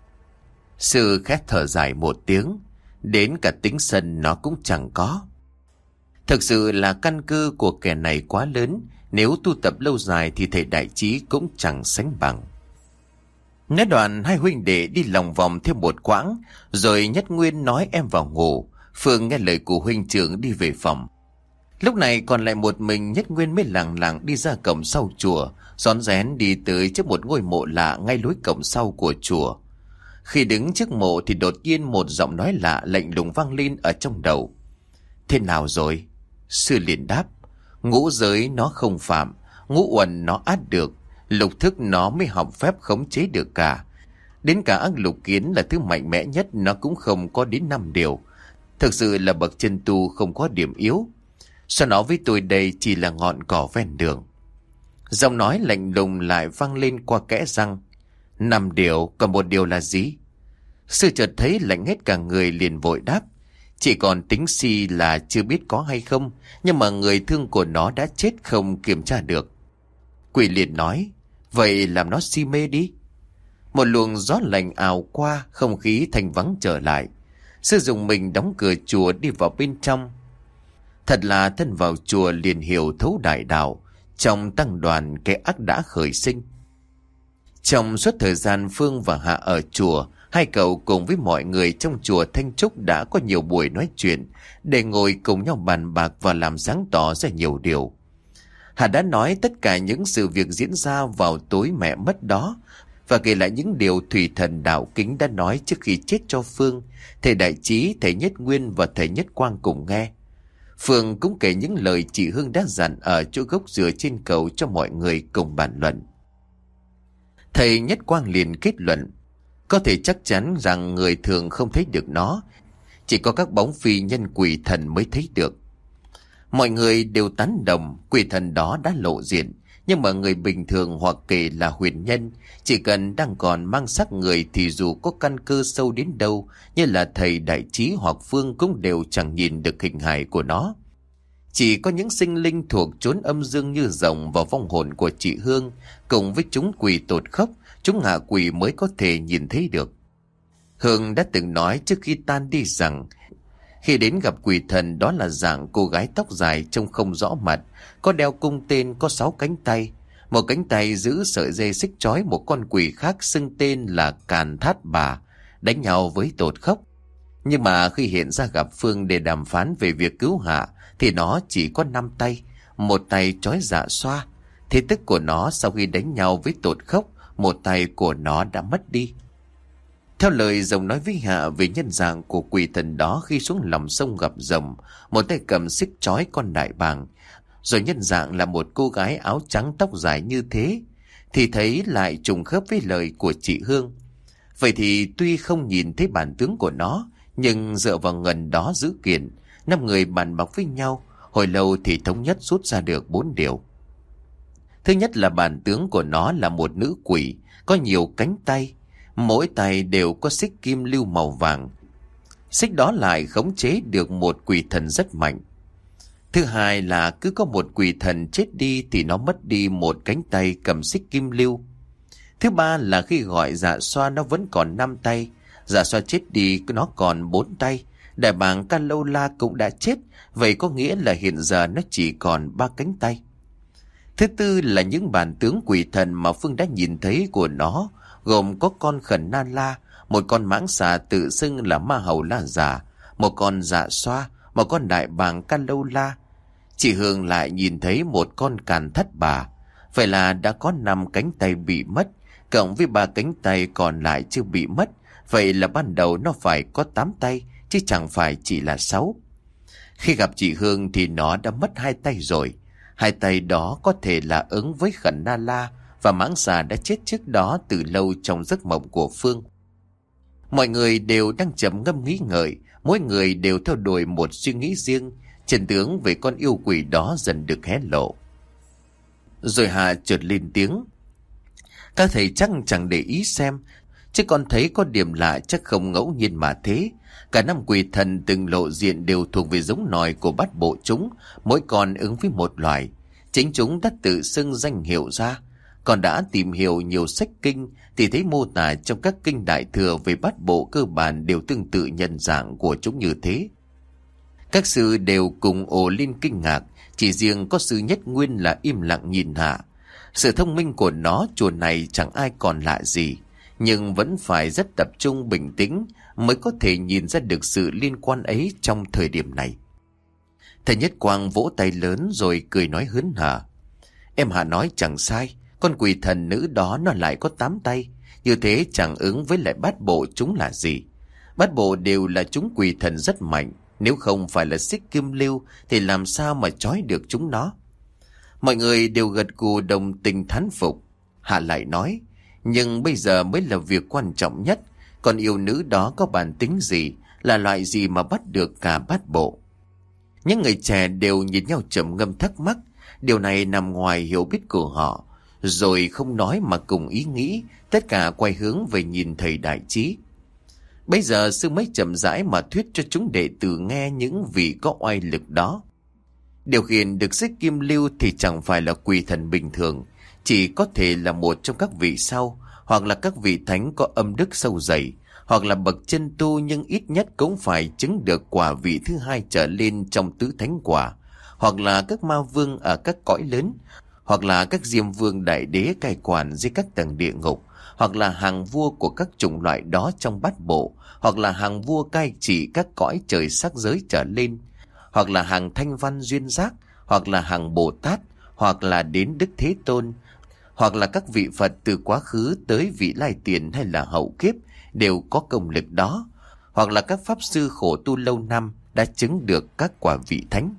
B: Sư khét thở dài một tiếng, đến cả tính sân nó cũng chẳng có. Thực sự là căn cơ của kẻ này quá lớn, nếu tu tập lâu dài thì thầy đại trí cũng chẳng sánh bằng. Nói đoạn hai huynh đệ đi lòng vòng thêm một quãng, rồi Nhất Nguyên nói em vào ngủ. Phương nghe lời của huynh trưởng đi về phòng. Lúc này còn lại một mình Nhất Nguyên mới lẳng lặng đi ra cổng sau chùa, rón rén đi tới trước một ngôi mộ lạ ngay lối cổng sau của chùa. Khi đứng trước mộ thì đột nhiên một giọng nói lạ lạnh lùng vang lên ở trong đầu. Thế nào rồi? Sư liền đáp. Ngũ giới nó không phạm, ngũ uẩn nó át được, lục thức nó mới học phép khống chế được cả. Đến cả ác lục kiến là thứ mạnh mẽ nhất nó cũng không có đến năm điều. Thực sự là bậc chân tu không có điểm yếu. Sao nó với tôi đây chỉ là ngọn cỏ ven đường? Giọng nói lạnh lùng lại vang lên qua kẽ răng. Năm điều, còn một điều là gì? Sư chợt thấy lạnh hết cả người liền vội đáp. Chỉ còn tính si là chưa biết có hay không, nhưng mà người thương của nó đã chết không kiểm tra được. Quỷ liền nói, vậy làm nó si mê đi. Một luồng gió lạnh ào qua, không khí thanh vắng trở lại. Sư dùng mình đóng cửa chùa đi vào bên trong. Thật là thân vào chùa liền hiểu thấu đại đạo, trong tăng đoàn cái ác đã khởi sinh. Trong suốt thời gian Phương và Hạ ở chùa, hai cậu cùng với mọi người trong chùa Thanh Trúc đã có nhiều buổi nói chuyện để ngồi cùng nhau bàn bạc và làm sáng tỏ ra nhiều điều. Hạ đã nói tất cả những sự việc diễn ra vào tối mẹ mất đó và kể lại những điều thủy thần Đạo Kính đã nói trước khi chết cho Phương, thầy Đại Trí, thầy Nhất Nguyên và thầy Nhất Quang cùng nghe. Phương cũng kể những lời chị Hương đã dặn ở chỗ gốc dừa trên cầu cho mọi người cùng bàn luận. Thầy Nhất Quang liền kết luận, có thể chắc chắn rằng người thường không thấy được nó, chỉ có các bóng phi nhân quỷ thần mới thấy được. Mọi người đều tán đồng quỷ thần đó đã lộ diện, nhưng mà người bình thường hoặc kể là huyền nhân, chỉ cần đang còn mang sắc người thì dù có căn cơ sâu đến đâu, như là thầy Đại Trí hoặc Phương cũng đều chẳng nhìn được hình hài của nó. Chỉ có những sinh linh thuộc chốn âm dương như rồng và vong hồn của chị Hương, cùng với chúng quỷ tột khốc, chúng hạ quỷ mới có thể nhìn thấy được. Hương đã từng nói trước khi tan đi rằng, khi đến gặp quỷ thần đó là dạng cô gái tóc dài trông không rõ mặt, có đeo cung tên, có sáu cánh tay. Một cánh tay giữ sợi dây xích trói một con quỷ khác xưng tên là Càn Thát Bà, đánh nhau với tột khốc. Nhưng mà khi hiện ra gặp Phương để đàm phán về việc cứu Hạ thì nó chỉ có năm tay, một tay trói Dạ Xoa. Thế tức của nó sau khi đánh nhau với tột khốc, một tay của nó đã mất đi. Theo lời rồng nói với Hạ về nhân dạng của quỷ thần đó khi xuống lòng sông gặp rồng, một tay cầm xích trói con đại bàng, rồi nhân dạng là một cô gái áo trắng tóc dài như thế, thì thấy lại trùng khớp với lời của chị Hương. Vậy thì tuy không nhìn thấy bản tướng của nó, nhưng dựa vào ngần đó dữ kiện, năm người bàn bạc với nhau, hồi lâu thì thống nhất rút ra được bốn điều. Thứ nhất là bản tướng của nó là một nữ quỷ, có nhiều cánh tay, mỗi tay đều có xích kim lưu màu vàng. Xích đó lại khống chế được một quỷ thần rất mạnh. Thứ hai là cứ có một quỷ thần chết đi thì nó mất đi một cánh tay cầm xích kim lưu. Thứ ba là khi gọi Dạ Xoa nó vẫn còn năm tay, Dạ Xoa chết đi nó còn bốn tay. Đại bàng Ca Lâu La cũng đã chết, vậy có nghĩa là hiện giờ nó chỉ còn ba cánh tay. Thứ tư là những bản tướng quỷ thần mà Phương đã nhìn thấy của nó, gồm có con Khẩn Na La, một con mãng xà tự xưng là Ma Hầu La Già, một con Dạ Xoa, một con đại bàng Ca Lâu La. Chị Hương lại nhìn thấy một con Càn Thất Bà, vậy là đã có năm cánh tay bị mất, cộng với ba cánh tay còn lại chưa bị mất, vậy là ban đầu nó phải có tám tay, chứ chẳng phải chỉ là sáu. Khi gặp chị Hương thì nó đã mất hai tay rồi. Hai tay đó có thể là ứng với Khẩn Na La và mãng xà đã chết trước đó từ lâu trong giấc mộng của Phương. Mọi người đều đang trầm ngâm nghĩ ngợi, mỗi người đều theo đuổi một suy nghĩ riêng. Chân tướng về con yêu quỷ đó dần được hé lộ. Rồi Hà chợt lên tiếng: "Các thầy chắc chẳng để ý xem, chứ con thấy có điểm lạ chắc không ngẫu nhiên mà thế. Cả năm quỷ thần từng lộ diện đều thuộc về giống nòi của bát bộ chúng, mỗi con ứng với một loài. Chính chúng đã tự xưng danh hiệu ra. Còn đã tìm hiểu nhiều sách kinh thì thấy mô tả trong các kinh đại thừa về bát bộ cơ bản đều tương tự nhân dạng của chúng như thế." Các sư đều cùng ồ lên kinh ngạc, chỉ riêng có sư Nhất Nguyên là im lặng nhìn Hạ. Sự thông minh của nó chùa này chẳng ai còn lạ gì, nhưng vẫn phải rất tập trung bình tĩnh mới có thể nhìn ra được sự liên quan ấy trong thời điểm này. Thầy Nhất Quang vỗ tay lớn rồi cười nói hớn hở: "Em Hạ nói chẳng sai, con quỷ thần nữ đó nó lại có tám tay, như thế chẳng ứng với lại bát bộ chúng là gì. Bát bộ đều là chúng quỷ thần rất mạnh, nếu không phải là xích kim lưu thì làm sao mà trói được chúng nó." Mọi người đều gật gù đồng tình thán phục. Hạ lại nói: "Nhưng bây giờ mới là việc quan trọng nhất. Con yêu nữ đó có bản tính gì, là loại gì mà bắt được cả bát bộ?" Những người trẻ đều nhìn nhau trầm ngâm thắc mắc. Điều này nằm ngoài hiểu biết của họ. Rồi không nói mà cùng ý nghĩ, tất cả quay hướng về nhìn thầy Đại Trí. Bây giờ sư mới chậm rãi mà thuyết cho chúng đệ tử nghe những vị có oai lực đó. Điều khiển được xích kim lưu thì chẳng phải là quỷ thần bình thường, chỉ có thể là một trong các vị sau, hoặc là các vị thánh có âm đức sâu dày, hoặc là bậc chân tu nhưng ít nhất cũng phải chứng được quả vị thứ hai trở lên trong tứ thánh quả, hoặc là các ma vương ở các cõi lớn, hoặc là các diêm vương đại đế cai quản dưới các tầng địa ngục, hoặc là hàng vua của các chủng loại đó trong bát bộ, hoặc là hàng vua cai trị các cõi trời sắc giới trở lên, hoặc là hàng thanh văn duyên giác, hoặc là hàng Bồ Tát, hoặc là đến Đức Thế Tôn, hoặc là các vị Phật từ quá khứ tới vị lai tiền hay là hậu kiếp đều có công lực đó, hoặc là các pháp sư khổ tu lâu năm đã chứng được các quả vị thánh.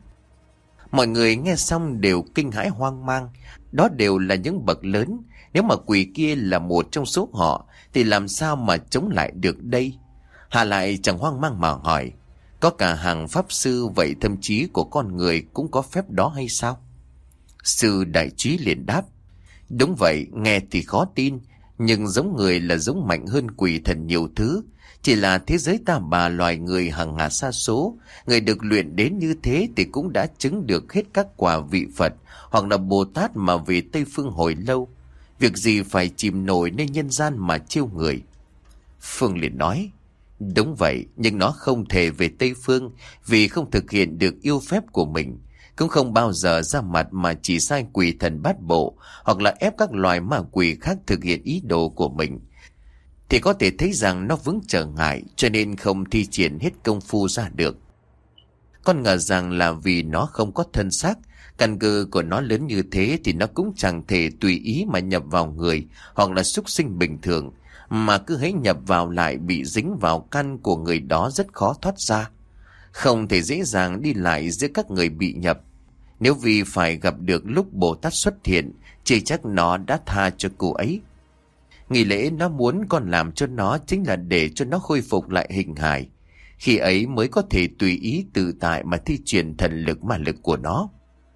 B: Mọi người nghe xong đều kinh hãi hoang mang. Đó đều là những bậc lớn. Nếu mà quỷ kia là một trong số họ thì làm sao mà chống lại được đây? Hà lại chẳng hoang mang mà hỏi: "Có cả hàng pháp sư, vậy thậm chí của con người cũng có phép đó hay sao?" Sư Đại Trí liền đáp: "Đúng vậy, nghe thì khó tin, nhưng giống người là giống mạnh hơn quỷ thần nhiều thứ. Chỉ là thế giới ta bà loài người hàng ngàn sa số, người được luyện đến như thế thì cũng đã chứng được hết các quả vị Phật hoặc là Bồ Tát mà về Tây Phương hồi lâu. Việc gì phải chìm nổi nơi nhân gian mà chiêu người?" Phương liền nói: "Đúng vậy, nhưng nó không thể về Tây Phương vì không thực hiện được yêu phép của mình, cũng không bao giờ ra mặt mà chỉ sai quỷ thần bát bộ hoặc là ép các loài ma quỷ khác thực hiện ý đồ của mình. Thì có thể thấy rằng nó vướng trở ngại cho nên không thi triển hết công phu ra được. Con ngờ rằng là vì nó không có thân xác, căn cơ của nó lớn như thế thì nó cũng chẳng thể tùy ý mà nhập vào người hoặc là súc sinh bình thường, mà cứ hễ nhập vào lại bị dính vào căn của người đó rất khó thoát ra. Không thể dễ dàng đi lại giữa các người bị nhập. Nếu vì phải gặp được lúc Bồ Tát xuất hiện, chỉ chắc nó đã tha cho cô ấy. Nghi lễ nó muốn con làm cho nó chính là để cho nó khôi phục lại hình hài. Khi ấy mới có thể tùy ý tự tại mà thi triển thần lực ma lực của nó."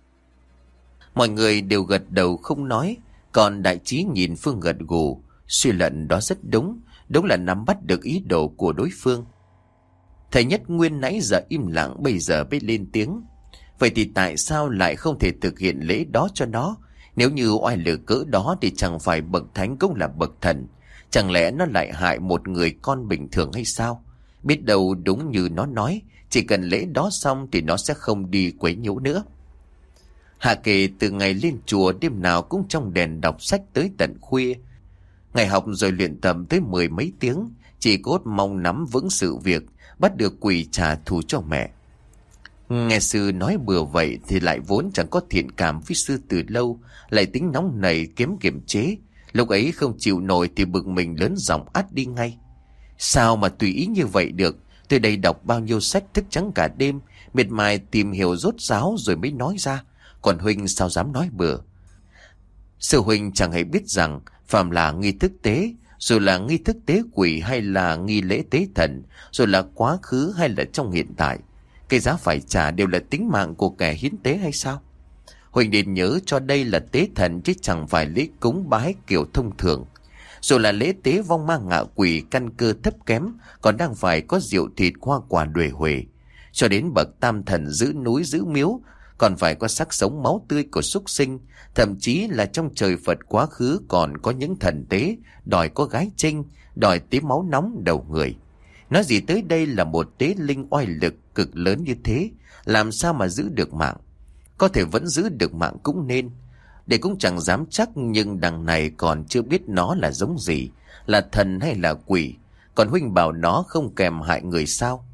B: Mọi người đều gật đầu không nói, còn Đại Trí nhìn Phương gật gù, suy luận đó rất đúng, đúng là nắm bắt được ý đồ của đối phương. Thầy Nhất Nguyên nãy giờ im lặng bây giờ mới lên tiếng: "Vậy thì tại sao lại không thể thực hiện lễ đó cho nó? Nếu như oai lực cỡ đó thì chẳng phải bậc thánh cũng là bậc thần. Chẳng lẽ nó lại hại một người con bình thường hay sao? Biết đâu đúng như nó nói, chỉ cần lễ đó xong thì nó sẽ không đi quấy nhiễu nữa." Hạ kể từ ngày lên chùa đêm nào cũng trong đèn đọc sách tới tận khuya. Ngày học rồi luyện tập tới mười mấy tiếng, chỉ cốt mong nắm vững sự việc, bắt được quỷ trả thù cho mẹ. Nghe sư nói bừa vậy thì lại vốn chẳng có thiện cảm với sư từ lâu, lại tính nóng nảy kém kiềm chế. Lúc ấy không chịu nổi thì bực mình lớn giọng át đi ngay: "Sao mà tùy ý như vậy được? Tôi đây đọc bao nhiêu sách thức trắng cả đêm, miệt mài tìm hiểu rốt ráo rồi mới nói ra. Còn huynh sao dám nói bừa?" Sư huynh chẳng hề biết rằng phàm là nghi thức tế, dù là nghi thức tế quỷ hay là nghi lễ tế thần, dù là quá khứ hay là trong hiện tại, cái giá phải trả đều là tính mạng của kẻ hiến tế hay sao? Huynh nên nhớ cho đây là tế thần chứ chẳng phải lễ cúng bái kiểu thông thường. Dù là lễ tế vong ma ngạ quỷ căn cơ thấp kém, còn đang phải có rượu thịt hoa quả đuổi huề. Cho đến bậc tam thần giữ núi giữ miếu, còn phải có xác sống máu tươi của súc sinh. Thậm chí là trong trời Phật quá khứ còn có những thần tế đòi có gái trinh, đòi tế máu nóng đầu người. Nói gì tới đây là một tế linh oai lực cực lớn như thế, làm sao mà giữ được mạng? Có thể vẫn giữ được mạng cũng nên. Để cũng chẳng dám chắc, nhưng đằng này còn chưa biết nó là giống gì, là thần hay là quỷ. Còn huynh bảo nó không kèm hại người sao?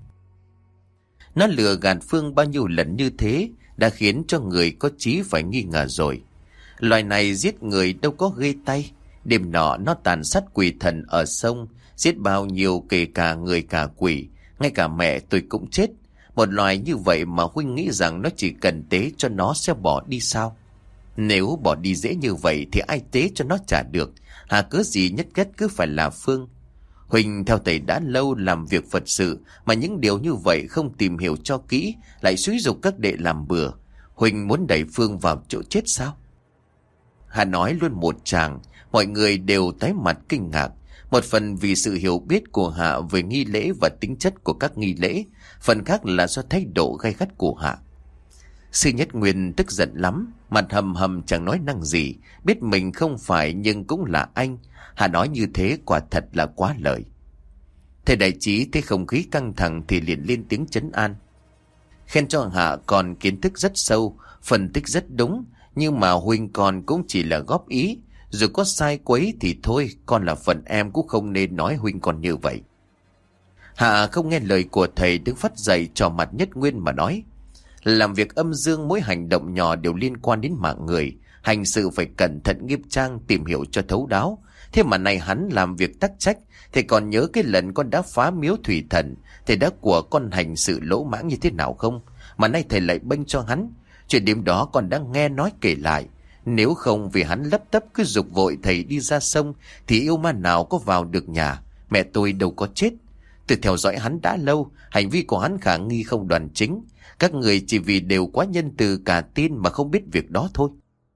B: Nó lừa gạt Phương bao nhiêu lần như thế đã khiến cho người có trí phải nghi ngờ rồi. Loài này giết người đâu có ghê tay. Đêm nọ nó tàn sát quỷ thần ở sông, giết bao nhiêu kể cả người cả quỷ, ngay cả mẹ tôi cũng chết. Một loài như vậy mà huynh nghĩ rằng nó chỉ cần tế cho nó sẽ bỏ đi sao? Nếu bỏ đi dễ như vậy thì ai tế cho nó trả được? Hà cớ gì nhất nhất cứ phải là Phương? Huynh theo thầy đã lâu làm việc Phật sự, mà những điều như vậy không tìm hiểu cho kỹ, lại xúi giục các đệ làm bừa. Huynh muốn đẩy Phương vào chỗ chết sao? Hà nói luôn một tràng, mọi người đều tái mặt kinh ngạc. Một phần vì sự hiểu biết của Hạ về nghi lễ và tính chất của các nghi lễ, phần khác là do thái độ gay gắt của Hạ. Sư Nhất Nguyên tức giận lắm, mặt hầm hầm chẳng nói năng gì, biết mình không phải nhưng cũng là anh. Hạ nói như thế quả thật là quá lời. Thầy Đại Trí thấy không khí căng thẳng thì liền lên tiếng trấn an. Khen cho Hạ còn kiến thức rất sâu, phân tích rất đúng, nhưng mà huynh còn cũng chỉ là góp ý. Dù có sai quấy thì thôi, con là phần em cũng không nên nói huynh còn như vậy. Hạ không nghe lời của thầy, đứng phắt dậy trò mặt Nhất Nguyên mà nói. Làm việc âm dương, mỗi hành động nhỏ đều liên quan đến mạng người. Hành sự phải cẩn thận nghiêm trang, tìm hiểu cho thấu đáo. Thế mà này hắn làm việc tắc trách. Thầy còn nhớ cái lần con đã phá miếu thủy thần, thầy đã của con hành sự lỗ mãng như thế nào không? Mà nay thầy lại bênh cho hắn. Chuyện đêm đó con đã nghe nói kể lại. Nếu không vì hắn lấp tấp cứ giục vội thầy đi ra sông, thì yêu ma nào có vào được nhà. Mẹ tôi đâu có chết. Từ theo dõi hắn đã lâu, hành vi của hắn khả nghi không đoan chính. Các người chỉ vì đều quá nhân từ cả tin mà không biết việc đó thôi.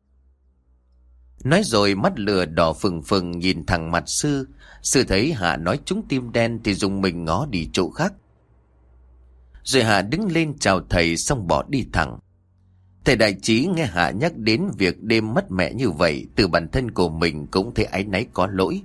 B: Nói rồi mắt lửa đỏ phừng phừng nhìn thẳng mặt sư. Sư thấy Hạ nói trúng tim đen thì dùng mình ngó đi chỗ khác. Rồi Hạ đứng lên chào thầy xong bỏ đi thẳng. Thầy Đại Trí nghe Hạ nhắc đến việc đêm mất mẹ như vậy, từ bản thân của mình cũng thấy áy náy có lỗi.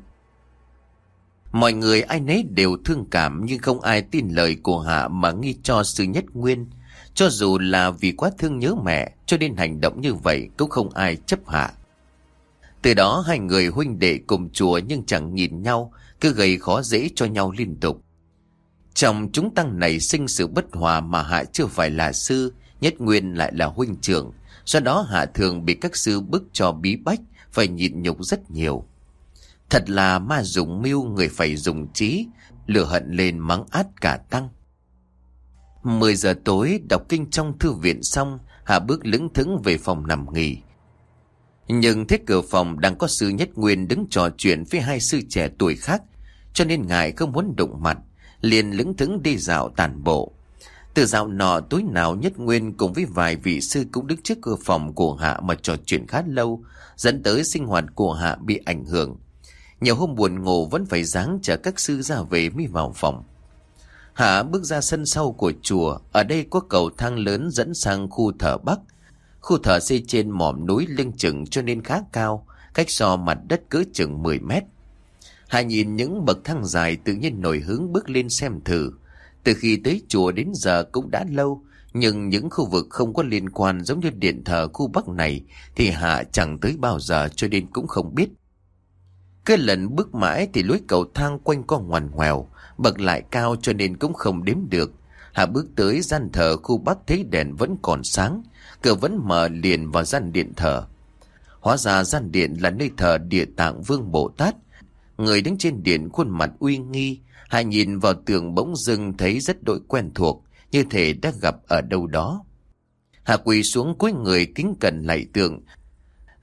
B: Mọi người ai nấy đều thương cảm, nhưng không ai tin lời của Hạ mà nghi cho sư Nhất Nguyên. Cho dù là vì quá thương nhớ mẹ cho nên hành động như vậy, cũng không ai chấp Hạ. Từ đó hai người huynh đệ cùng chùa nhưng chẳng nhìn nhau, cứ gây khó dễ cho nhau liên tục. Trong chúng tăng này sinh sự bất hòa, mà Hạ chưa phải là sư, Nhất Nguyên lại là huynh trưởng. Do đó Hạ thường bị các sư bức cho bí bách, phải nhịn nhục rất nhiều. Thật là ma dùng mưu, người phải dùng trí, lửa hận lên mắng át cả tăng. Mười giờ tối đọc kinh trong thư viện xong, Hạ bước lững thững về phòng nằm nghỉ. Nhưng thấy cửa phòng đang có sư Nhất Nguyên đứng trò chuyện với hai sư trẻ tuổi khác, cho nên ngài không muốn đụng mặt, liền lững thững đi dạo tản bộ. Từ dạo nọ tối nào Nhất Nguyên cùng với vài vị sư cũng đứng trước cửa phòng của Hạ mà trò chuyện khá lâu, dẫn tới sinh hoạt của Hạ bị ảnh hưởng. Nhiều hôm buồn ngủ vẫn phải ráng chờ các sư ra về mới vào phòng. Hạ bước ra sân sau của chùa, ở đây có cầu thang lớn dẫn sang khu thờ Bắc. Khu thờ xây trên mỏm núi lưng chừng cho nên khá cao, cách so mặt đất cỡ chừng mười mét. Hạ nhìn những bậc thang dài tự nhiên nổi hứng bước lên xem thử. Từ khi tới chùa đến giờ cũng đã lâu, nhưng những khu vực không có liên quan giống như điện thờ khu Bắc này thì Hạ chẳng tới bao giờ cho nên cũng không biết. Cứ lần bước mãi thì lối cầu thang quanh co ngoằn ngoèo, bậc lại cao cho nên cũng không đếm được. Hạ bước tới gian thờ khu Bắc thấy đèn vẫn còn sáng, cửa vẫn mở liền vào gian điện thờ. Hóa ra gian điện là nơi thờ Địa Tạng Vương Bồ Tát. Người đứng trên điện khuôn mặt uy nghi, Hạ nhìn vào tường bỗng dưng thấy rất đỗi quen thuộc, như thể đã gặp ở đâu đó. Hạ quỳ xuống cúi người kính cẩn lạy tượng,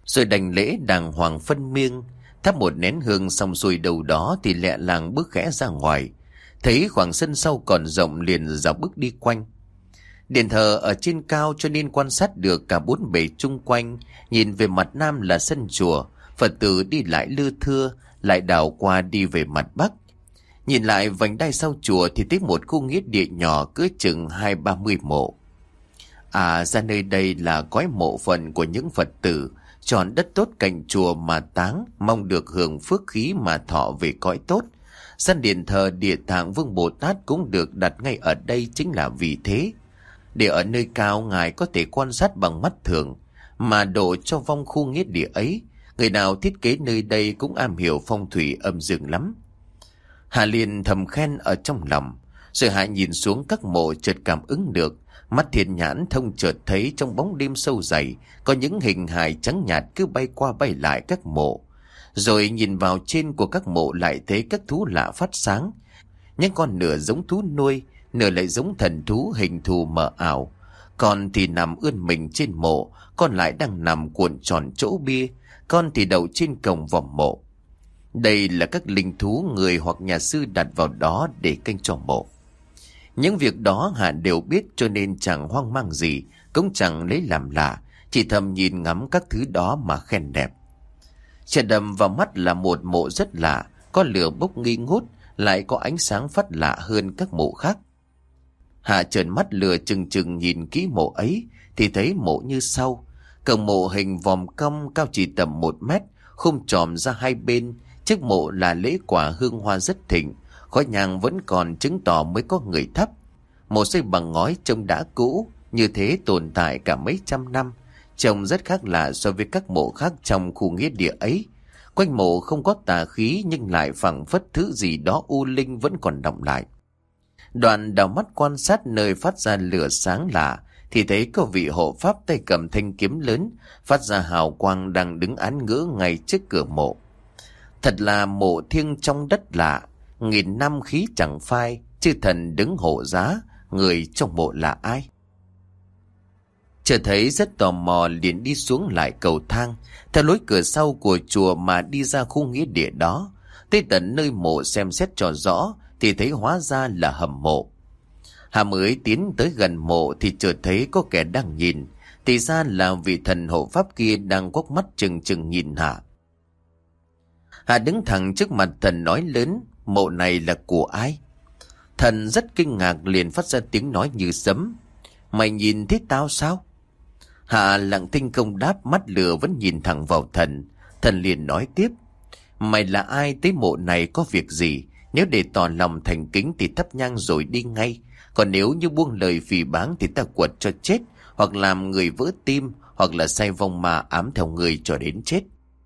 B: Rồi đành lễ đàng hoàng phân miêng, thắp một nén hương xong xuôi đầu đó thì lẹ làng bước khẽ ra ngoài. Thấy khoảng sân sau còn rộng liền dạo bước đi quanh. Điện thờ ở trên cao cho nên quan sát được cả bốn bề chung quanh. Nhìn về mặt nam là sân chùa, Phật tử đi lại lưa thưa, lại đảo qua đi về mặt bắc. Nhìn lại vành đai sau chùa thì thấy một khu nghĩa địa nhỏ cỡ chừng hai ba mươi mộ. À, ra nơi đây là cõi mộ phần của những Phật tử chọn đất tốt cạnh chùa mà táng, mong được hưởng phước khí mà thọ về cõi tốt. Gian điện thờ Địa Tạng Vương Bồ Tát cũng được đặt ngay ở đây chính là vì thế. Để ở nơi cao ngài có thể quan sát bằng mắt thường, mà độ cho vong khu nghĩa địa ấy. Người nào thiết kế nơi đây cũng am hiểu phong thủy âm dương lắm. Hà liền thầm khen ở trong lòng, rồi Hạ nhìn xuống các mộ chợt cảm ứng được. Mắt thiên nhãn thông chợt thấy trong bóng đêm sâu dày có những hình hài trắng nhạt cứ bay qua bay lại các mộ. Rồi nhìn vào trên của các mộ lại thấy các thú lạ phát sáng. Những con nửa giống thú nuôi, nửa lại giống thần thú hình thù mờ ảo. Con thì nằm ươn mình trên mộ, con lại đang nằm cuộn tròn chỗ bia, con thì đậu trên cổng vòm mộ. Đây là các linh thú người hoặc nhà sư đặt vào đó để canh cho mộ. Những việc đó Hạ đều biết cho nên chẳng hoang mang gì, cũng chẳng lấy làm lạ, chỉ thầm nhìn ngắm các thứ đó mà khen đẹp. Chợt đầm vào mắt là một mộ rất lạ, có lửa bốc nghi ngút, lại có ánh sáng phát lạ hơn các mộ khác. Hạ trợn mắt lừa chừng chừng nhìn kỹ mộ ấy thì thấy mộ như sau. Cổng mộ hình vòm cong cao chỉ tầm một mét, khum tròm ra hai bên. Trước mộ là lễ quả hương hoa rất thịnh, khói nhang vẫn còn chứng tỏ mới có người thắp. Mộ xây bằng ngói trông đã cũ, như thế tồn tại cả mấy trăm năm, trông rất khác lạ so với các mộ khác trong khu nghĩa địa ấy. Quanh mộ không có tà khí nhưng lại phảng phất thứ gì đó u linh vẫn còn đọng lại. Đoạn đảo mắt quan sát nơi phát ra lửa sáng lạ thì thấy có vị hộ pháp tay cầm thanh kiếm lớn phát ra hào quang đang đứng án ngữ ngay trước cửa mộ. Thật là mộ thiêng trong đất lạ, nghìn năm khí chẳng phai, chư thần đứng hộ giá, người trong mộ là ai? Chợt thấy rất tò mò liền đi xuống lại cầu thang, theo lối cửa sau của chùa mà đi ra khu nghĩa địa đó. Tới tận nơi mộ xem xét cho rõ thì thấy hóa ra là hầm mộ. Hà mới tiến tới gần mộ thì chợt thấy có kẻ đang nhìn, thì ra là vị thần hộ pháp kia đang quắc mắt chừng chừng nhìn Hà. Hà đứng thẳng trước mặt thần nói lớn, mộ này là của ai? Thần rất kinh ngạc liền phát ra tiếng nói như sấm, mày nhìn thấy tao sao? Hà lặng thinh không đáp, mắt lửa vẫn nhìn thẳng vào thần. Thần liền nói tiếp, mày là ai, tới mộ này có việc gì? Nếu để tỏ lòng thành kính thì thắp nhang rồi đi ngay, còn nếu như buông lời phỉ báng thì ta quật cho chết, hoặc làm người vỡ tim, hoặc là sai vong ma ám theo người cho đến chết.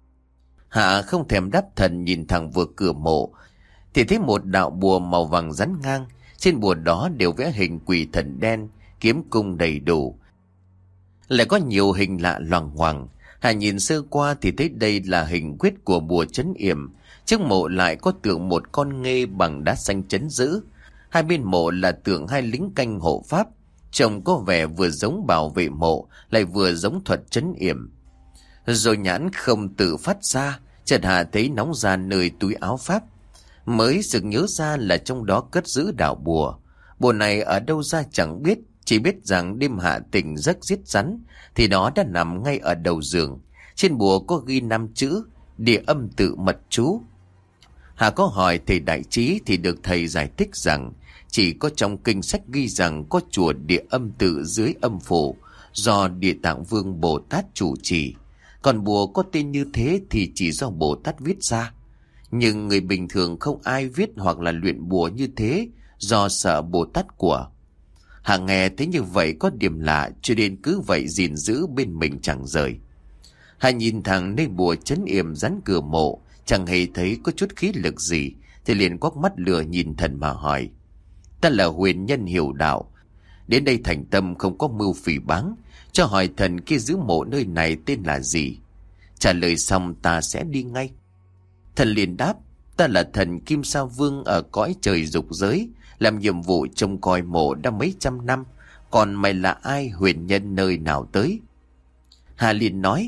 B: Hạ không thèm đáp thần, nhìn thẳng vừa cửa mộ thì thấy một đạo bùa màu vàng rắn ngang, trên bùa đó đều vẽ hình quỷ thần đen, kiếm cung đầy đủ, lại có nhiều hình lạ loằng ngoằng. Hạ nhìn sơ qua thì thấy đây là hình quyết của bùa trấn yểm. Trước mộ lại có tượng một con nghê bằng đá xanh trấn giữ, hai bên mộ là tượng hai lính canh hộ pháp, trông có vẻ vừa giống bảo vệ mộ lại vừa giống thuật trấn yểm. Rồi nhãn không tự phát ra, chợt Hạ thấy nóng ra nơi túi áo pháp, mới sực nhớ ra là trong đó cất giữ đạo bùa. Bùa này ở đâu ra chẳng biết, chỉ biết rằng đêm Hạ tỉnh giấc giết rắn thì nó đã nằm ngay ở đầu giường. Trên bùa có ghi năm chữ Địa Âm Tự mật chú. Hạ có hỏi thầy đại trí thì được thầy giải thích rằng chỉ có trong kinh sách ghi rằng có chùa Địa Âm Tự dưới âm phủ do Địa Tạng Vương Bồ Tát chủ trì, còn bùa có tên như thế thì chỉ do Bồ Tát viết ra. Nhưng người bình thường không ai viết hoặc là luyện bùa như thế do sợ Bồ Tát của. Hạ nghe thấy như vậy có điểm lạ cho nên cứ vậy gìn giữ bên mình chẳng rời. Hạ nhìn thẳng nơi bùa trấn yểm rắn cửa mộ, chẳng hề thấy có chút khí lực gì, thì liền quắc mắt lừa nhìn thần mà hỏi, ta là huyền nhân hiểu đạo, đến đây thành tâm không có mưu phỉ báng, cho hỏi thần kia giữ mộ nơi này tên là gì? Trả lời xong ta sẽ đi ngay. Thần liền đáp, ta là thần Kim Sa Vương ở cõi trời dục giới, làm nhiệm vụ trông coi mộ đã mấy trăm năm, còn mày là ai, huyền nhân nơi nào tới? Hà liền nói,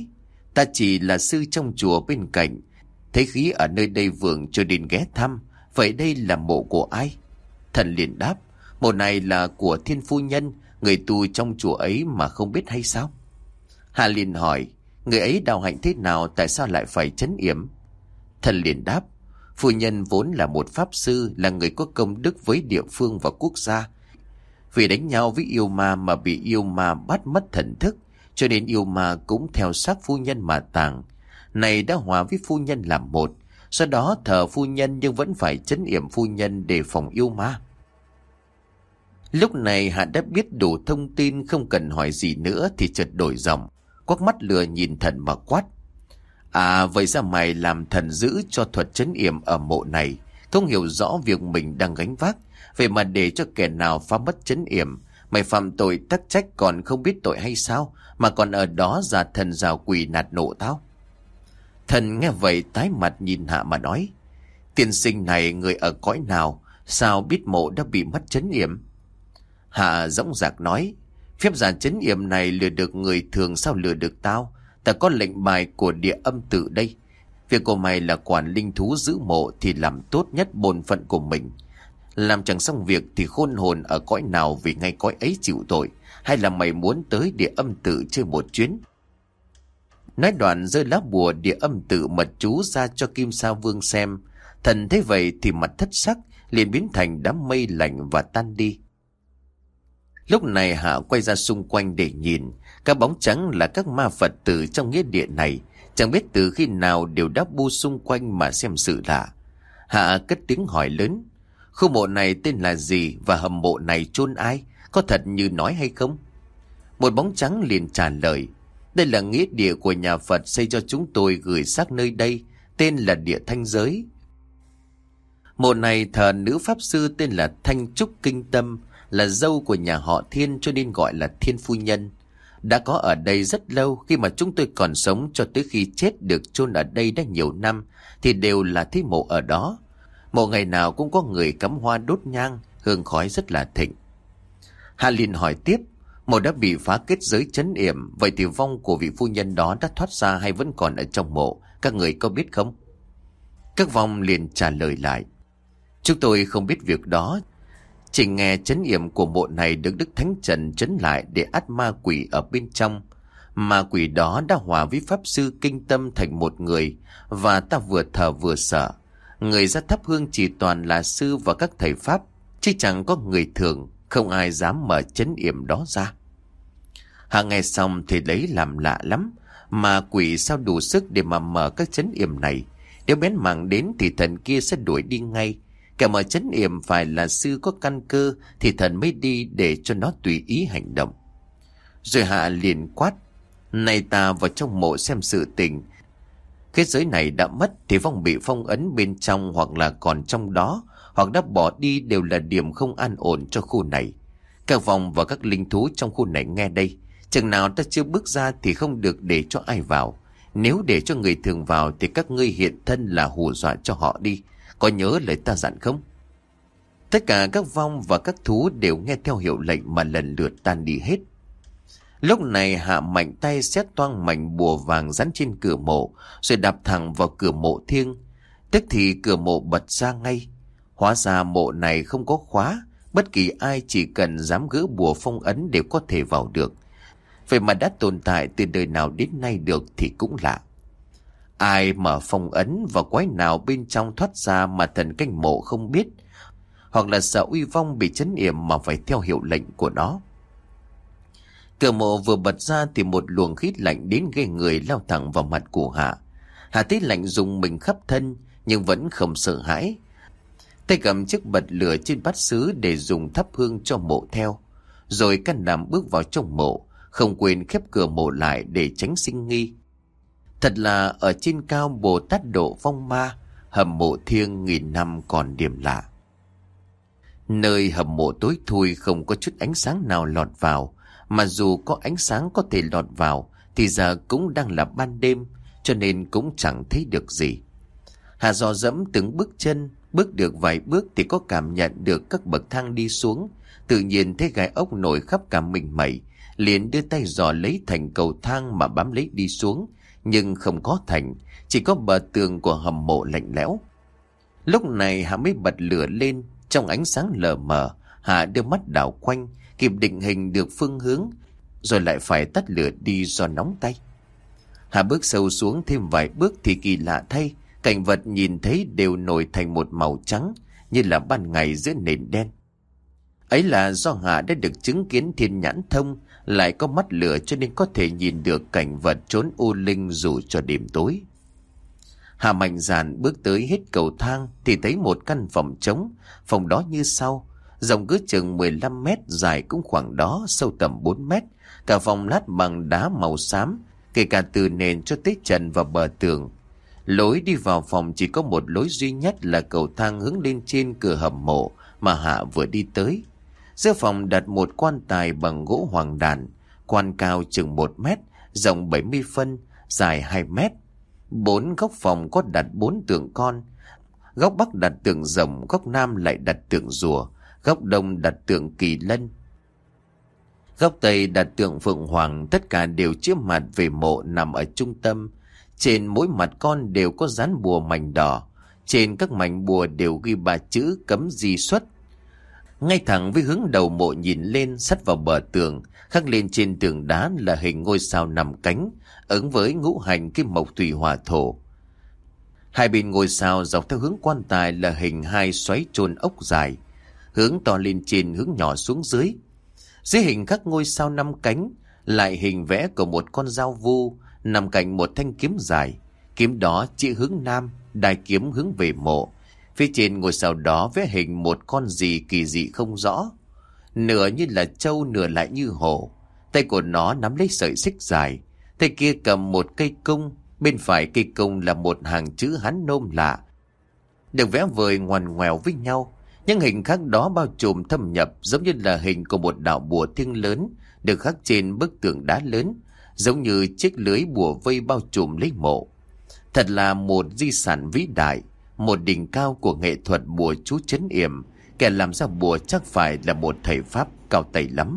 B: Ta chỉ là sư trong chùa bên cạnh, thấy khí ở nơi đây vượng cho đến ghé thăm. Vậy đây là mộ của ai? Thần liền đáp: Mộ này là của Thiên phu nhân, người tu trong chùa ấy mà không biết hay sao? Hạ liền hỏi: Người ấy đạo hạnh thế nào, tại sao lại phải trấn yểm? Thần liền đáp: Phu nhân vốn là một pháp sư, là người có công đức với địa phương và quốc gia. Vì đánh nhau với yêu ma mà bị yêu ma bắt mất thần thức, cho nên yêu ma cũng theo xác phu nhân mà tàng. Này đã hòa với phu nhân làm một, sau đó thờ phu nhân nhưng vẫn phải trấn yểm phu nhân để phòng yêu ma. Lúc này Hạ đã biết đủ thông tin, không cần hỏi gì nữa thì chợt đổi giọng, quắc mắt lừa nhìn thần mà quát: À, vậy ra mày làm thần giữ cho thuật trấn yểm ở mộ này, không hiểu rõ việc mình đang gánh vác, vậy mà để cho kẻ nào phá mất trấn yểm. Mày phạm tội tắc trách còn không biết tội hay sao, mà còn ở đó giả thần giả quỷ nạt nộ tao. Thần nghe vậy tái mặt nhìn Hạ mà nói: Tiên sinh này người ở cõi nào, sao biết mộ đã bị mất trấn yểm? Hạ dõng dạc nói: Phép giả trấn yểm này lừa được người thường, sao lừa được tao? Ta có lệnh bài của địa âm tự đây. Việc của mày là quản linh thú giữ mộ thì làm tốt nhất bổn phận của mình. Làm chẳng xong việc thì khôn hồn ở cõi nào vì ngay cõi ấy chịu tội, hay là mày muốn tới địa âm tự chơi một chuyến? Nói đoạn rơi lá bùa địa âm tự mật chú ra cho Kim Sa Vương xem. Thần thấy vậy thì mặt thất sắc, liền biến thành đám mây lạnh và tan đi. Lúc này Hạ quay ra xung quanh để nhìn. Các bóng trắng là các ma Phật tử trong nghĩa địa này, chẳng biết từ khi nào đều đã bu xung quanh mà xem sự lạ. Hạ cất tiếng hỏi lớn: Khu mộ này tên là gì, và hầm mộ này chôn ai, có thật như nói hay không? Một bóng trắng liền trả lời: Đây là nghĩa địa của nhà Phật xây cho chúng tôi gửi xác nơi đây, tên là địa Thanh Giới. Mộ này thờ nữ pháp sư tên là Thanh Trúc Kinh Tâm, là dâu của nhà họ Thiên cho nên gọi là Thiên phu nhân. Đã có ở đây rất lâu, khi mà chúng tôi còn sống cho tới khi chết được chôn ở đây đã nhiều năm thì đều là thấy mộ ở đó. Mộ ngày nào cũng có người cắm hoa đốt nhang, hương khói rất là thịnh. Hạ liền hỏi tiếp: Mộ đã bị phá kết giới trấn yểm, vậy thì vong của vị phu nhân đó đã thoát ra hay vẫn còn ở trong mộ, các người có biết không? Các vong liền trả lời lại: Chúng tôi không biết việc đó, chỉ nghe trấn yểm của mộ này được Đức Thánh Trần trấn lại để ắt ma quỷ ở bên trong. Ma quỷ đó đã hòa với pháp sư Kinh Tâm thành một người, và ta vừa thờ vừa sợ. Người ra thắp hương chỉ toàn là sư và các thầy pháp, chứ chẳng có người thường, không ai dám mở trấn yểm đó ra. Hạ nghe xong thì lấy làm lạ lắm, mà quỷ sao đủ sức để mà mở các trấn yểm này? Nếu bén mảng đến thì thần kia sẽ đuổi đi ngay. Kẻ mở trấn yểm phải là sư có căn cơ thì thần mới đi để cho nó tùy ý hành động. Rồi Hạ liền quát: Này ta vào trong mộ xem sự tình. Kết giới này đã mất thì vong bị phong ấn bên trong, hoặc là còn trong đó, hoặc đã bỏ đi, đều là điểm không an ổn cho khu này. Các vong và các linh thú trong khu này nghe đây, chừng nào ta chưa bước ra thì không được để cho ai vào. Nếu để cho người thường vào thì các ngươi hiện thân là hù dọa cho họ đi, có nhớ lời ta dặn không? Tất cả các vong và các thú đều nghe theo hiệu lệnh mà lần lượt tan đi hết. Lúc này Hạ mạnh tay xét toang mảnh bùa vàng dán trên cửa mộ, rồi đạp thẳng vào cửa mộ thiêng. Tức thì cửa mộ bật ra ngay. Hóa ra mộ này không có khóa, bất kỳ ai chỉ cần dám gỡ bùa phong ấn đều có thể vào được. Vậy mà đã tồn tại từ đời nào đến nay được thì cũng lạ. Ai mở phong ấn và quái nào bên trong thoát ra mà thần canh mộ không biết, hoặc là sợ uy vong bị trấn yểm mà phải theo hiệu lệnh của nó. Cửa mộ vừa bật ra thì một luồng khí lạnh đến ghê người lao thẳng vào mặt của Hạ. Hạ thấy lạnh rùng mình khắp thân nhưng vẫn không sợ hãi. Tay cầm chiếc bật lửa trên bát sứ để dùng thắp hương cho mộ theo, rồi can đảm bước vào trong mộ, không quên khép cửa mộ lại để tránh sinh nghi. Thật là ở trên cao Bồ Tát độ vong ma, hầm mộ thiêng nghìn năm còn điểm lạ. Nơi hầm mộ tối thui không có chút ánh sáng nào lọt vào, mà dù có ánh sáng có thể lọt vào thì giờ cũng đang là ban đêm, cho nên cũng chẳng thấy được gì. Hà dò dẫm từng bước chân, bước được vài bước thì có cảm nhận được các bậc thang đi xuống, tự nhiên thấy gai ốc nổi khắp cả mình mẩy, liền đưa tay dò lấy thành cầu thang mà bám lấy đi xuống, nhưng không có thành, chỉ có bờ tường của hầm mộ lạnh lẽo. Lúc này Hạ mới bật lửa lên. Trong ánh sáng lờ mờ, Hạ đưa mắt đảo quanh, kịp định hình được phương hướng, rồi lại phải tắt lửa đi do nóng tay. Hạ bước sâu xuống thêm vài bước thì kỳ lạ thay, cảnh vật nhìn thấy đều nổi thành một màu trắng, như là ban ngày giữa nền đen. Ấy là do Hạ đã được chứng kiến thiên nhãn thông, lại có mắt lửa cho nên có thể nhìn được cảnh vật trốn u linh dù cho đêm tối. Hạ mạnh dạn bước tới hết cầu thang thì thấy một căn phòng trống, phòng đó như sau, rộng cứ chừng mười lăm mét, dài cũng khoảng đó, sâu tầm bốn mét, cả phòng lát bằng đá màu xám, kể cả từ nền cho tới trần và bờ tường. Lối đi vào phòng chỉ có một lối duy nhất là cầu thang hướng lên trên cửa hầm mộ mà Hạ vừa đi tới. Giữa phòng đặt một quan tài bằng gỗ hoàng đàn, quan cao chừng một mét, rộng bảy mươi phân, dài hai mét. Bốn góc phòng có đặt bốn tượng con. Góc bắc đặt tượng rồng, góc nam lại đặt tượng rùa, góc đông đặt tượng kỳ lân, góc tây đặt tượng phượng hoàng. Tất cả đều chĩa mặt về mộ nằm ở trung tâm. Trên mỗi mặt con đều có dán bùa mảnh đỏ. Trên các mảnh bùa đều ghi ba chữ cấm di xuất. Ngay thẳng với hướng đầu mộ nhìn lên, sát vào bờ tường, khắc lên trên tường đá là hình ngôi sao nằm cánh, ứng với ngũ hành kim mộc thủy hỏa thổ. Hai bên ngôi sao dọc theo hướng quan tài là hình hai xoáy chôn ốc dài, hướng to lên trên, hướng nhỏ xuống dưới. Dưới hình các ngôi sao năm cánh lại hình vẽ của một con dao vu nằm cạnh một thanh kiếm dài. Kiếm đó chỉ hướng nam, đai kiếm hướng về mộ. Phía trên ngôi sao đó vẽ hình một con gì kỳ dị không rõ, nửa như là trâu, nửa lại như hổ. Tay của nó nắm lấy sợi xích dài, tay kia cầm một cây cung. Bên phải cây cung là một hàng chữ Hán nôm lạ, được vẽ vời ngoằn ngoèo với nhau. Những hình khác đó bao trùm thâm nhập, giống như là hình của một đạo bùa thiêng lớn được khắc trên bức tường đá lớn, giống như chiếc lưới bùa vây bao trùm lấy mộ. Thật là một di sản vĩ đại, một đỉnh cao của nghệ thuật bùa chú trấn yểm. Kẻ làm ra bùa chắc phải là một thầy pháp cao tay lắm.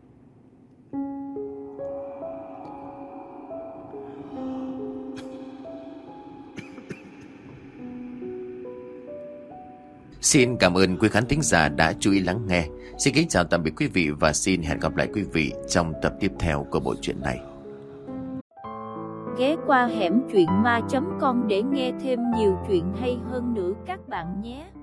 B: Xin cảm ơn quý khán thính giả đã chú ý lắng nghe. Xin kính chào tạm biệt quý vị và xin hẹn gặp lại quý vị trong tập tiếp theo của bộ truyện này.
A: Ghé qua hẻm truyện ma chấm com để nghe thêm nhiều chuyện hay hơn nữa các bạn nhé.